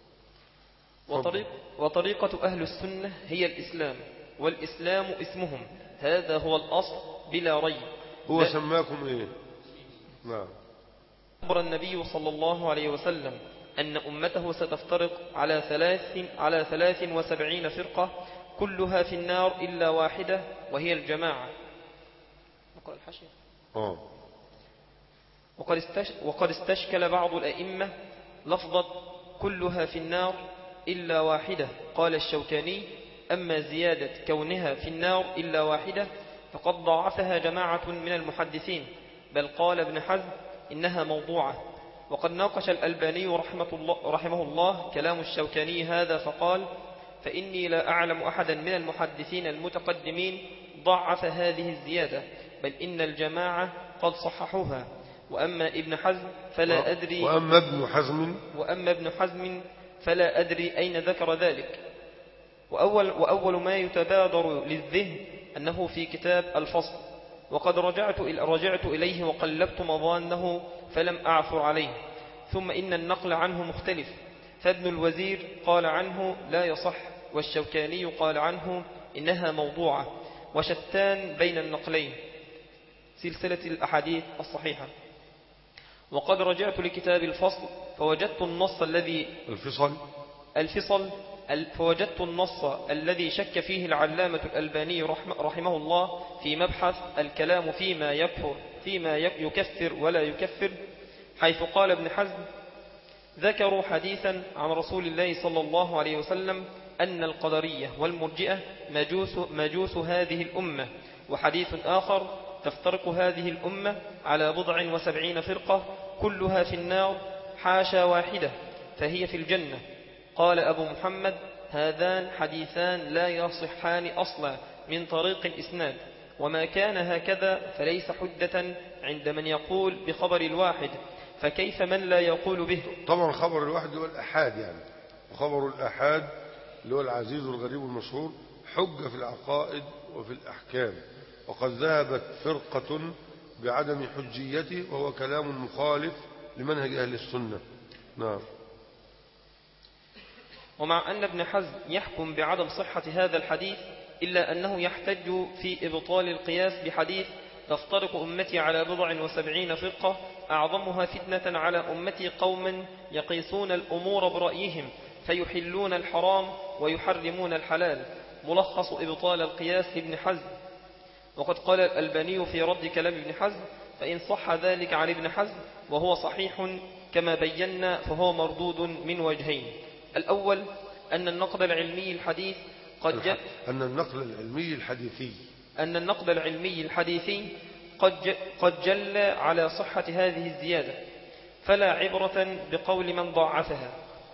وطريق وطريقة أهل السنة هي الإسلام والإسلام اسمهم هذا هو الأصل بلا ريب. هو سماكم إيه؟ نعم. أخبر النبي صلى الله عليه وسلم أن أمته ستفترق على ثلاث على ثلاث وسبعين فرقة كلها في النار إلا واحدة وهي الجماعة. نقرأ الحاشية. آه. وقد استش وقد استشكل بعض الأئمة لفظة كلها في النار إلا واحدة. قال الشوكاني أما زيادة كونها في النار إلا واحدة فقد ضعفها جماعة من المحدثين، بل قال ابن حزم إنها موضوعة. وقد ناقش الألباني رحمه الله, رحمه الله كلام الشوكاني هذا فقال فإني لا أعلم أحدا من المحدثين المتقدمين ضعف هذه الزيادة، بل إن الجماعة قد صححوها. وأما ابن حزم فلا أدري وأما ابن حزم وأما ابن حزم فلا أدري أين ذكر ذلك. وأول, وأول ما يتبادر للذهن أنه في كتاب الفصل، وقد رجعت, رجعت إليه وقلبت مظانه فلم أعثر عليه. ثم إن النقل عنه مختلف، فابن الوزير قال عنه لا يصح، والشوكاني قال عنه إنها موضوعة، وشتان بين النقلين سلسلة الأحاديث الصحيحة. وقد رجعت لكتاب الفصل فوجدت النص الذي الفصل الفصل فوجدت النص الذي شك فيه العلامة الألباني رحمه الله في مبحث الكلام فيما يكفر فيما يكفر ولا يكفر، حيث قال ابن حزم ذكروا حديثا عن رسول الله صلى الله عليه وسلم أن القدرية والمرجئة مجوس, مجوس هذه الأمة، وحديث آخر تفترق هذه الأمة على بضع وسبعين فرقة كلها في النار حاشا واحدة فهي في الجنة. قال أبو محمد هذان حديثان لا يصحان أصلا من طريق الإسناد، وما كان هكذا فليس حجة عند من يقول بخبر الواحد، فكيف من لا يقول به؟ طبعا خبر الواحد هو الأحاد يعني، وخبر الأحاد اللي هو العزيز والغريب والمشهور حجة في العقائد وفي الأحكام. وقد ذهبت فرقة بعدم حجيته وهو كلام مخالف لمنهج أهل السنة. نعم. ومع أن ابن حزم يحكم بعدم صحة هذا الحديث إلا أنه يحتج في إبطال القياس بحديث تفترق أمتي على بضع وسبعين فرقة أعظمها فتنة على أمتي قوم يقيسون الأمور برأيهم فيحلون الحرام ويحرمون الحلال، ملخص إبطال القياس لابن حزم. وقد قال الألباني في رد كلام ابن حزم فإن صح ذلك عن ابن حزم وهو صحيح كما بينا فهو مردود من وجهين. الأول أن النقد العلمي الحديث قد جاء أن النقل العلمي الحديثي أن النقد العلمي الحديثي قد قد جل على صحة هذه الزيادة، فلا عبرة بقول من ضاعفها.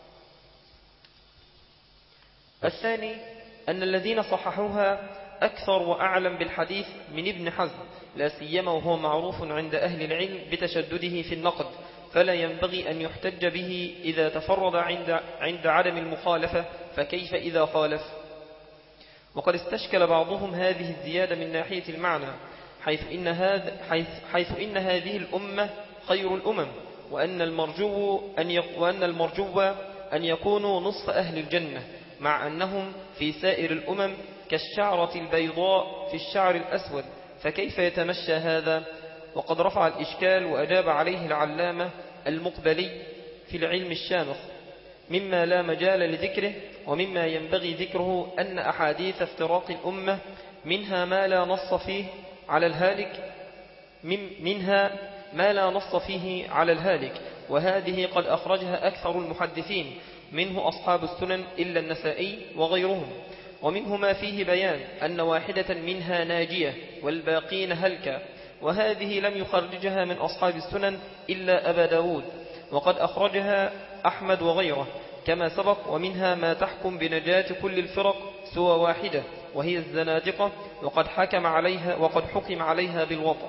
الثاني أن الذين صححوها أكثر وأعلم بالحديث من ابن حزم، لا سيما وهو معروف عند أهل العلم بتشدده في النقد، فلا ينبغي أن يحتج به إذا تفرد عند عند عدم المخالفة، فكيف إذا خالف؟ وقد استشكل بعضهم هذه الزيادة من ناحية المعنى، حيث إن, هذا حيث, حيث إن هذه الأمة خير الأمم، وأن المرجو أن, وأن المرجو أن يكونوا نصف أهل الجنة، مع أنهم في سائر الأمم كالشعرة البيضاء في الشعر الأسود، فكيف يتمشى هذا؟ وقد رفع الإشكال وأجاب عليه العلامة المقبلي في العلم الشامخ، مما لا مجال لذكره ومما ينبغي ذكره أن أحاديث افتراق الأمة منها ما لا نص فيه على الهالك منها ما لا نص فيه على الهالك، وهذه قد أخرجها أكثر المحدثين، منه أصحاب السنن إلا النسائي وغيرهم، ومنه ما فيه بيان أن واحدة منها ناجية والباقين هلكا، وهذه لم يخرجها من أصحاب السنن إلا أبا داود، وقد أخرجها أحمد وغيره كما سبق، ومنها ما تحكم بنجاة كل الفرق سوى واحدة وهي الزنادقة، وقد حكم عليها وقد حكم عليها بالوضع.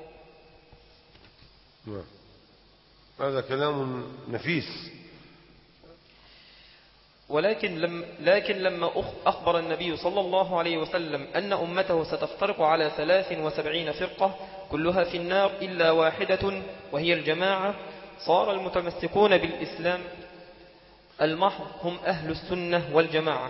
هذا كلام نفيس. ولكن لم لكن لما أخبر النبي صلى الله عليه وسلم أن أمته ستفترق على ثلاث وسبعين فرقة كلها في النار إلا واحدة وهي الجماعة، صار المتمسكون بالإسلام المحض هم أهل السنة والجماعة.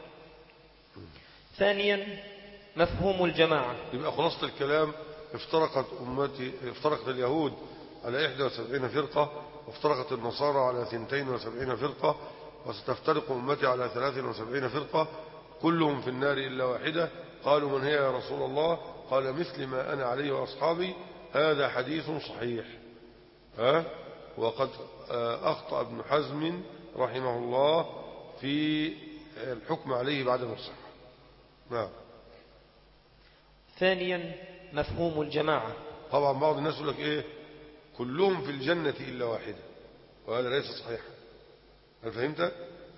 ثانيا مفهوم الجماعة. يبقى خلاصة الكلام: افترقت أمتي افترقت اليهود على إحدى وسبعين فرقة، وافترقت النصارى على اثنتين وسبعين فرقة، وستفترق أمتي على ثلاث وسبعين فرقة كلهم في النار إلا واحدة. قالوا: من هي يا رسول الله؟ قال: مثل ما أنا عليه وأصحابي. هذا حديث صحيح. ها؟ وقد أخطأ ابن حزم رحمه الله في الحكم عليه بعد الصحة. نعم. ثانيا مفهوم الجماعة. طبعا بعض الناس يقول لك إيه؟ كلهم في الجنة إلا واحدة، وهذا ليس صحيح. هل فهمت؟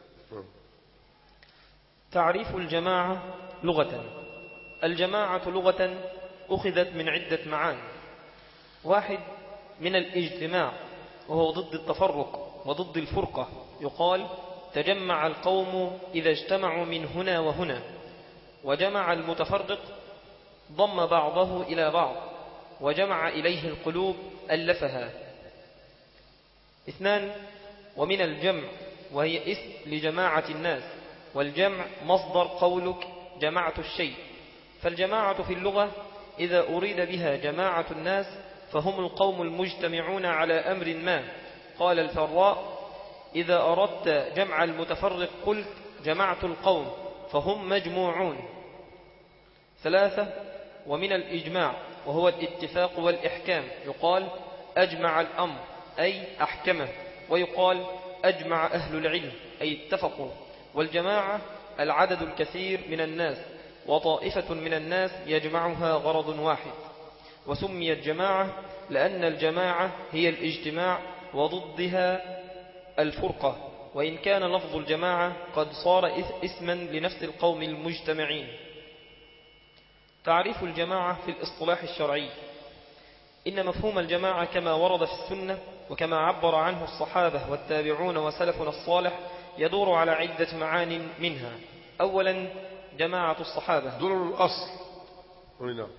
تعريف الجماعة لغة. الجماعة لغة أخذت من عدة معاني. واحد، من الاجتماع، وهو ضد التفرق وضد الفرقة. يقال: تجمع القوم إذا اجتمعوا من هنا وهنا. وجمع المتفرق ضم بعضه إلى بعض، وجمع إليه القلوب ألفها. اثنان، ومن الجمع، وهي اسم لجماعة الناس، والجمع مصدر قولك جمعت الشيء. فالجماعة في اللغة إذا أريد بها جماعة الناس فهم القوم المجتمعون على أمر ما. قال الفراء: إذا أردت جمع المتفرق قلت جمعت القوم، فهم مجموعون. ثلاثة، ومن الإجماع، وهو الاتفاق والإحكام. يقال: أجمع الأمر أي أحكمه، ويقال: أجمع أهل العلم أي اتفقوا. والجماعة العدد الكثير من الناس، وطائفة من الناس يجمعها غرض واحد. وسميت جماعة لأن الجماعة هي الاجتماع، وضدها الفرقة، وإن كان لفظ الجماعة قد صار اسما لنفس القوم المجتمعين. تعريف الجماعة في الاصطلاح الشرعي. إن مفهوم الجماعة كما ورد في السنة وكما عبر عنه الصحابة والتابعون وسلفنا الصالح يدور على عدة معان منها. أولا جماعة الصحابة. دول الأصل. هنا.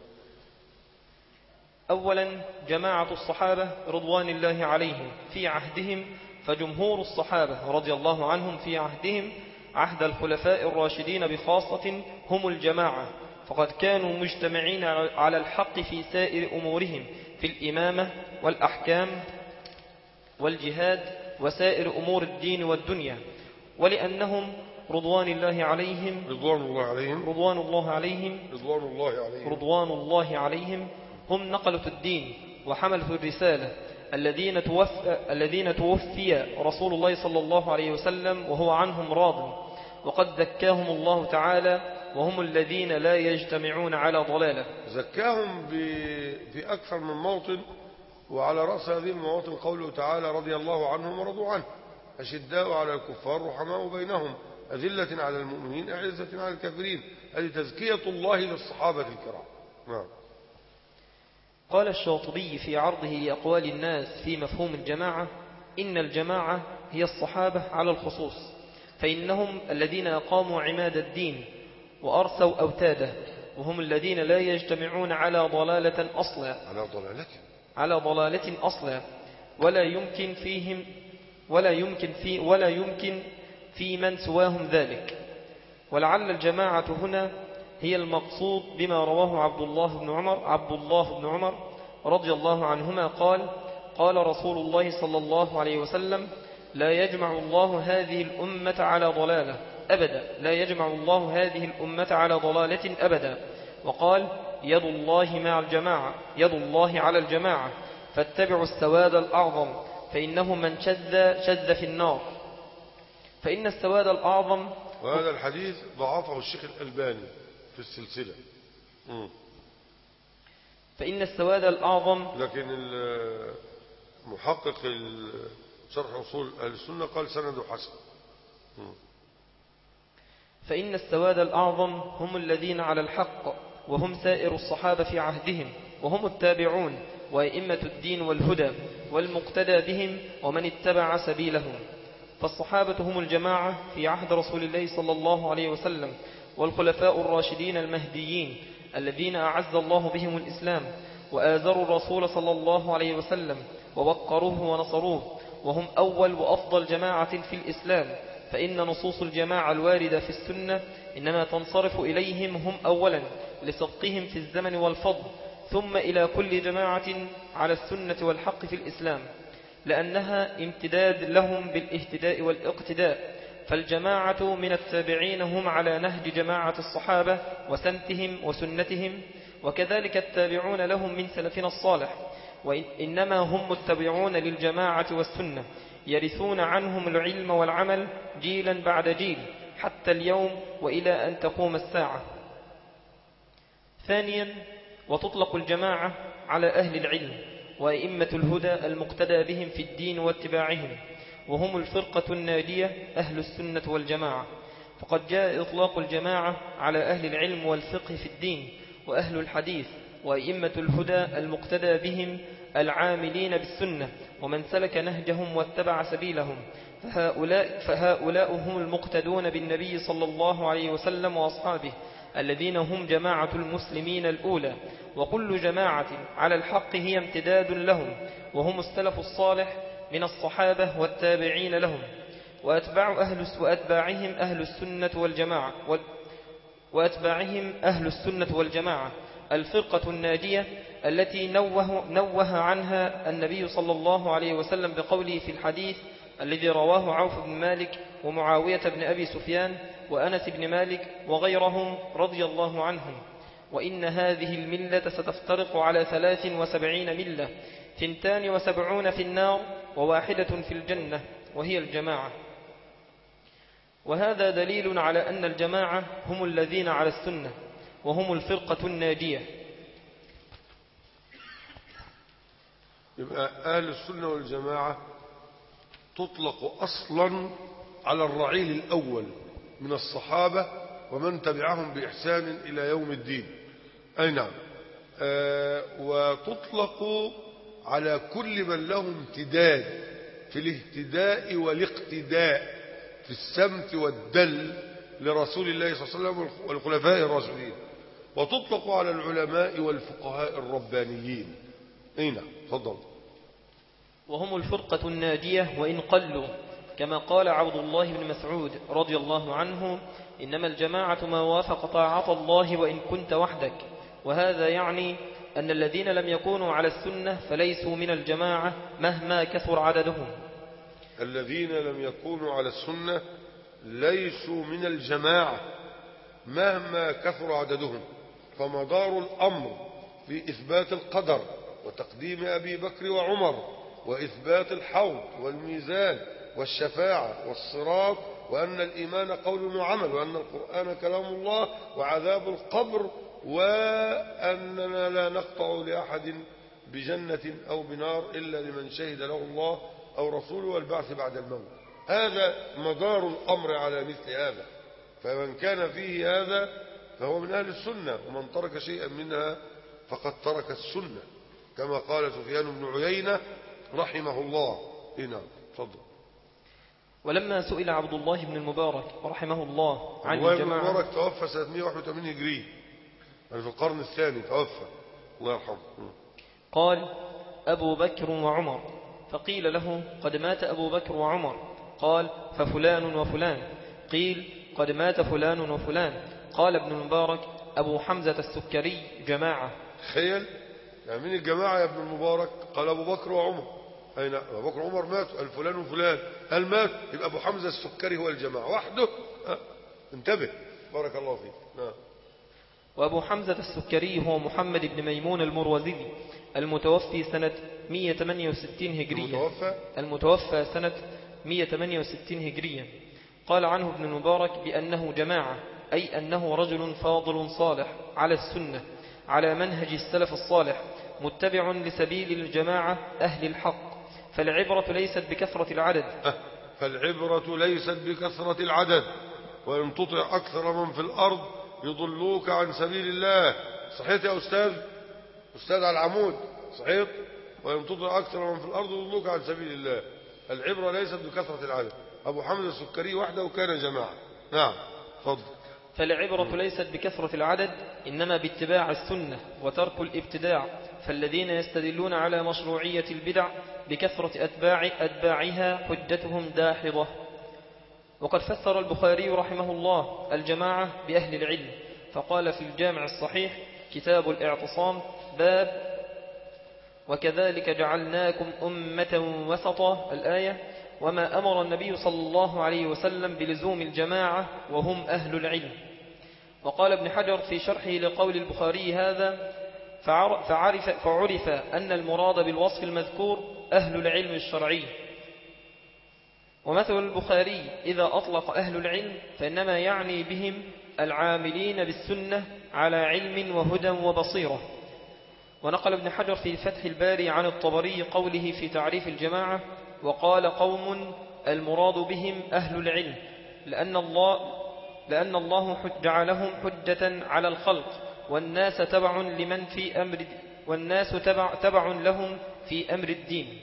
أولا جماعة الصحابة رضوان الله عليهم في عهدهم، فجمهور الصحابة رضي الله عنهم في عهدهم عهد الخلفاء الراشدين بخاصة هم الجماعة، فقد كانوا مجتمعين على الحق في سائر أمورهم، في الإمامة والأحكام والجهاد وسائر أمور الدين والدنيا. ولأنهم رضوان الله عليهم رضوان الله عليهم رضوان الله عليهم رضوان الله عليهم رضوان الله عليهم هم نقلة الدين وحملة الرسالة الذين توفى, الذين توفي رسول الله صلى الله عليه وسلم وهو عنهم راض، وقد زكاهم الله تعالى وهم الذين لا يجتمعون على ضلالة. زكاهم في أكثر من موطن، وعلى رأس هذه المواطن قوله تعالى رضي الله عنهم ورضوا عنه، أشداء على الكفار رحماء بينهم أذلة على المؤمنين أعزة على الكافرين. هذه تزكية الله للصحابة الكرام. نعم. قال الشاطبي في عرضه لأقوال الناس في مفهوم الجماعة: إن الجماعة هي الصحابة على الخصوص، فإنهم الذين أقاموا عماد الدين وأرسوا أوتاده، وهم الذين لا يجتمعون على ضلالة أصلا على ضلالة على ضلالة أصلا ولا يمكن فيهم ولا يمكن في ولا يمكن في من سواهم ذلك. ولعل الجماعة هنا هي المقصود بما رواه عبد الله بن عمر عبد الله بن عمر رضي الله عنهما قال: قال رسول الله صلى الله عليه وسلم: لا يجمع الله هذه الأمة على ضلالة أبدا لا يجمع الله هذه الأمة على ضلالة أبدا. وقال: يد الله مع الجماعة يد الله على الجماعة، فاتبعوا السواد الأعظم، فإنه من شذ شذ في النار. فإن السواد الأعظم، وهذا الحديث ضعفه الشيخ الألباني في السلسلة. م. فإن السواد الأعظم، لكن محقق شرح أصول أهل السنة قال سنده حسن. م. فإن السواد الأعظم هم الذين على الحق، وهم سائر الصحابة في عهدهم، وهم التابعون وأئمة الدين والهدى والمقتدى بهم ومن اتبع سبيلهم. فالصحابة هم الجماعة في عهد رسول الله صلى الله عليه وسلم، والخلفاء الراشدين المهديين الذين أعز الله بهم الإسلام، وآزروا الرسول صلى الله عليه وسلم ووقروه ونصروه، وهم أول وأفضل جماعة في الإسلام. فإن نصوص الجماعة الواردة في السنة إنما تنصرف إليهم هم أولا لسبقهم في الزمن والفضل، ثم إلى كل جماعة على السنة والحق في الإسلام، لأنها امتداد لهم بالاهتداء والاقتداء. فالجماعة من التابعين هم على نهج جماعة الصحابة وسنتهم وسنتهم، وكذلك التابعون لهم من سلفنا الصالح، وإنما هم متبعون للجماعة والسنة، يرثون عنهم العلم والعمل جيلا بعد جيل حتى اليوم وإلى أن تقوم الساعة. ثانيا، وتطلق الجماعة على أهل العلم وأئمة الهدى المقتدى بهم في الدين واتباعهم، وهم الفرقة الناجية أهل السنة والجماعة. فقد جاء إطلاق الجماعة على أهل العلم والفقه في الدين وأهل الحديث وأئمة الهدى المقتدى بهم العاملين بالسنة، ومن سلك نهجهم واتبع سبيلهم، فهؤلاء, فهؤلاء هم المقتدون بالنبي صلى الله عليه وسلم وأصحابه، الذين هم جماعة المسلمين الأولى. وكل جماعة على الحق هي امتداد لهم، وهم السلف الصالح من الصحابة والتابعين لهم، وأتباع أهل وأتباعهم أهل السنة والجماعة وأتباعهم أهل السنة والجماعة الفرقة الناجية التي نوه, نوه عنها النبي صلى الله عليه وسلم بقوله في الحديث الذي رواه عوف بن مالك ومعاوية بن أبي سفيان وأنس بن مالك وغيرهم رضي الله عنهم: وإن هذه الملة ستفترق على ثلاث وسبعين ملة، ثنتان وسبعون في النار وواحدة في الجنة، وهي الجماعة. وهذا دليل على أن الجماعة هم الذين على السنة، وهم الفرقة الناجية. يبقى أهل السنة والجماعة تطلق أصلا على الرعيل الأول من الصحابة ومن تبعهم بإحسان إلى يوم الدين. أي نعم. آه وتطلق على كل من له امتداد في الاهتداء والاقتداء في السمت والدل لرسول الله صلى الله عليه وسلم والخلفاء الراشدين، وتطلق على العلماء والفقهاء الربانيين. أي نعم. تفضل. وهم الفرقة الناجية وإن قلوا، كما قال عبد الله بن مسعود رضي الله عنه: إنما الجماعة ما وافق طاعة الله وإن كنت وحدك. وهذا يعني أن الذين لم يكونوا على السنة فليسوا من الجماعة مهما كثر عددهم. الذين لم يكونوا على السنة ليسوا من الجماعة مهما كثر عددهم. فمدار الأمر في إثبات القدر وتقديم أبي بكر وعمر وإثبات الحوض والميزان والشفاعة والصراط، وأن الإيمان قول وعمل، وأن القرآن كلام الله، وعذاب القبر، وأننا لا نقطع لأحد بجنة أو بنار إلا لمن شهد له الله أو رسوله، والبعث بعد الموت. هذا مدار الأمر على مثل هذا، فمن كان فيه هذا فهو من أهل السنة، ومن ترك شيئا منها فقد ترك السنة، كما قال سفيان بن عيينة رحمه الله. هنا تفضل. ولما سئل عبد الله بن المبارك رحمه الله عن عبد الله بن الجماعة، المبارك توفى سنة مئة وواحد وثمانين هجري، يعني في القرن الثاني توفى، الله يرحمه. قال: أبو بكر وعمر. فقيل له: قد مات أبو بكر وعمر. قال: ففلان وفلان. قيل: قد مات فلان وفلان. قال ابن المبارك: أبو حمزة السكري جماعة. تخيل يعني من الجماعة يا ابن المبارك؟ قال أبو بكر وعمر. أين أبو بكر وعمر ماتوا؟ قال فلان وفلان. هل مات؟ يبقى أبو حمزة السكري هو الجماعة وحده. أه؟ انتبه، بارك الله فيك. نعم. وأبو حمزة السكري هو محمد بن ميمون المروزي المتوفي سنة مئة وثمانية وستين هجرية. المتوفى المتوفى سنة مئة وثمانية وستين هجرية. قال عنه ابن المبارك بأنه جماعة، أي أنه رجل فاضل صالح على السنة على منهج السلف الصالح، متبع لسبيل الجماعة أهل الحق. فالعبرة ليست بكثرة العدد أه. فالعبرة ليست بكثرة العدد، وإن تطع أكثر من في الأرض يضلوك عن سبيل الله. صحيت يا أستاذ أستاذ على العمود؟ صحيت. وإن تطع أكثر من في الأرض يضلوك عن سبيل الله. العبرة ليست بكثرة العدد. أبو حمزة السكري وحده وكان جماعة. نعم فضل. فالعبرة ليست بكثرة العدد، إنما باتباع السنة وترك الابتداع. فالذين يستدلون على مشروعية البدع بكثرة أتباع أتباعها حجتهم داحضة. وقد فسر البخاري رحمه الله الجماعة بأهل العلم، فقال في الجامع الصحيح كتاب الاعتصام: باب وكذلك جعلناكم أمة وسطا، الآية: وما أمر النبي صلى الله عليه وسلم بلزوم الجماعة وهم أهل العلم. وقال ابن حجر في شرحه لقول البخاري هذا: فعرف, فعرف أن المراد بالوصف المذكور أهل العلم الشرعي. ومثل البخاري إذا أطلق أهل العلم فإنما يعني بهم العاملين بالسنة على علم وهدى وبصيرة. ونقل ابن حجر في فتح الباري عن الطبري قوله في تعريف الجماعة: وقال قوم المراد بهم أهل العلم، لأن الله, لأن الله جعلهم حجة على الخلق، والناس تبع لمن في أمر والناس تبع, تبع لهم في أمر الدين.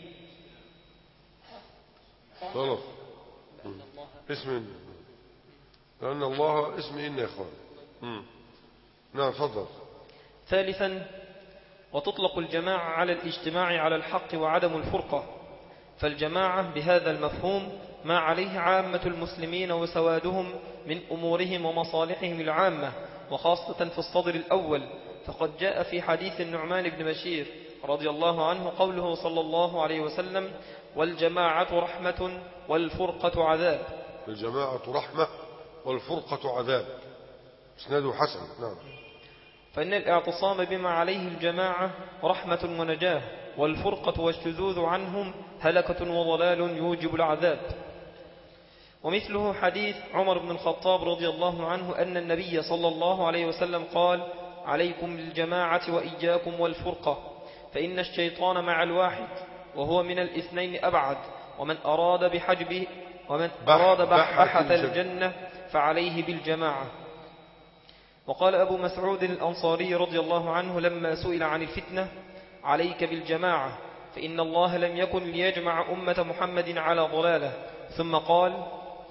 خلاص. اسم إن لأن الله اسم إن يا إخوان. نعم فضل. ثالثا، وتطلق الجماعة على الاجتماع على الحق وعدم الفرقة. فالجماعة بهذا المفهوم ما عليه عامة المسلمين وسوادهم من أمورهم ومصالحهم العامة، وخاصة في الصدر الأول. فقد جاء في حديث النعمان بن بشير رضي الله عنه قوله صلى الله عليه وسلم: والجماعة رحمة والفرقة عذاب. الجماعة رحمة والفرقة عذاب. اسناده حسن. نعم. فإن الاعتصام بما عليه الجماعة رحمة ونجاة، والفرقة والشذوذ عنهم هلكة وضلال يوجب العذاب. ومثله حديث عمر بن الخطاب رضي الله عنه أن النبي صلى الله عليه وسلم قال: عليكم بالجماعة وإياكم والفرقة، فإن الشيطان مع الواحد وهو من الاثنين أبعد، ومن أراد بحجبه ومن أراد بحبحة الجنة فعليه بالجماعة. وقال أبو مسعود الأنصاري رضي الله عنه لما سئل عن الفتنة: عليك بالجماعة، فإن الله لم يكن ليجمع أمة محمد على ضلالة. ثم قال: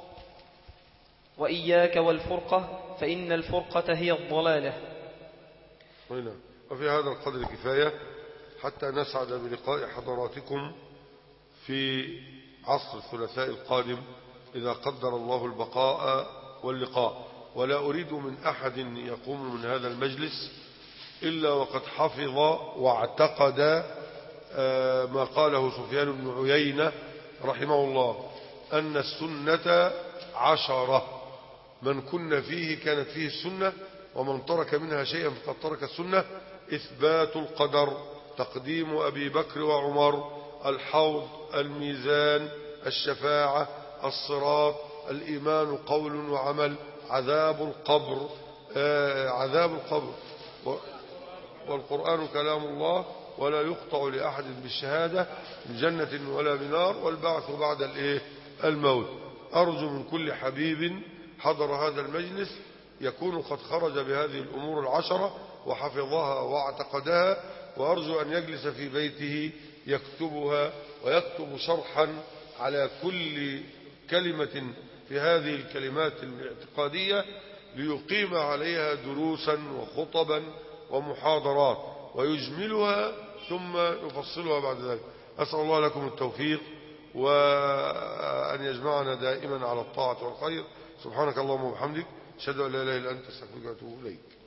وإياك والفرقة، فإن الفرقة هي الضلالة. وفي هذا القدر كفاية حتى نسعد بلقاء حضراتكم في عصر الثلاثاء القادم إذا قدر الله البقاء واللقاء. ولا أريد من أحد يقوم من هذا المجلس إلا وقد حفظ واعتقد ما قاله سفيان بن عيينة رحمه الله، أن السنة عشرة، من كن فيه كانت فيه السنة، ومن ترك منها شيئا فقد ترك السنة. إثبات القدر، تقديم أبي بكر وعمر، الحوض، الميزان، الشفاعة، الصراط، الإيمان قول وعمل، عذاب القبر آه عذاب القبر والقرآن كلام الله، ولا يقطع لأحد بالشهادة من جنة ولا بنار، والبعث بعد الإيه الموت. أرجو من كل حبيب حضر هذا المجلس يكون قد خرج بهذه الأمور العشرة وحفظها واعتقدها، وأرجو أن يجلس في بيته يكتبها ويكتب شرحا على كل كلمة في هذه الكلمات الاعتقادية ليقيم عليها دروسا وخطبا ومحاضرات ويجملها ثم يفصلها بعد ذلك. أسأل الله لكم التوفيق وأن يجمعنا دائما على الطاعة والخير. سبحانك اللهم وبحمدك، أشهد أن لا إله إلا أنت، أستغفرك وأتوب إليك.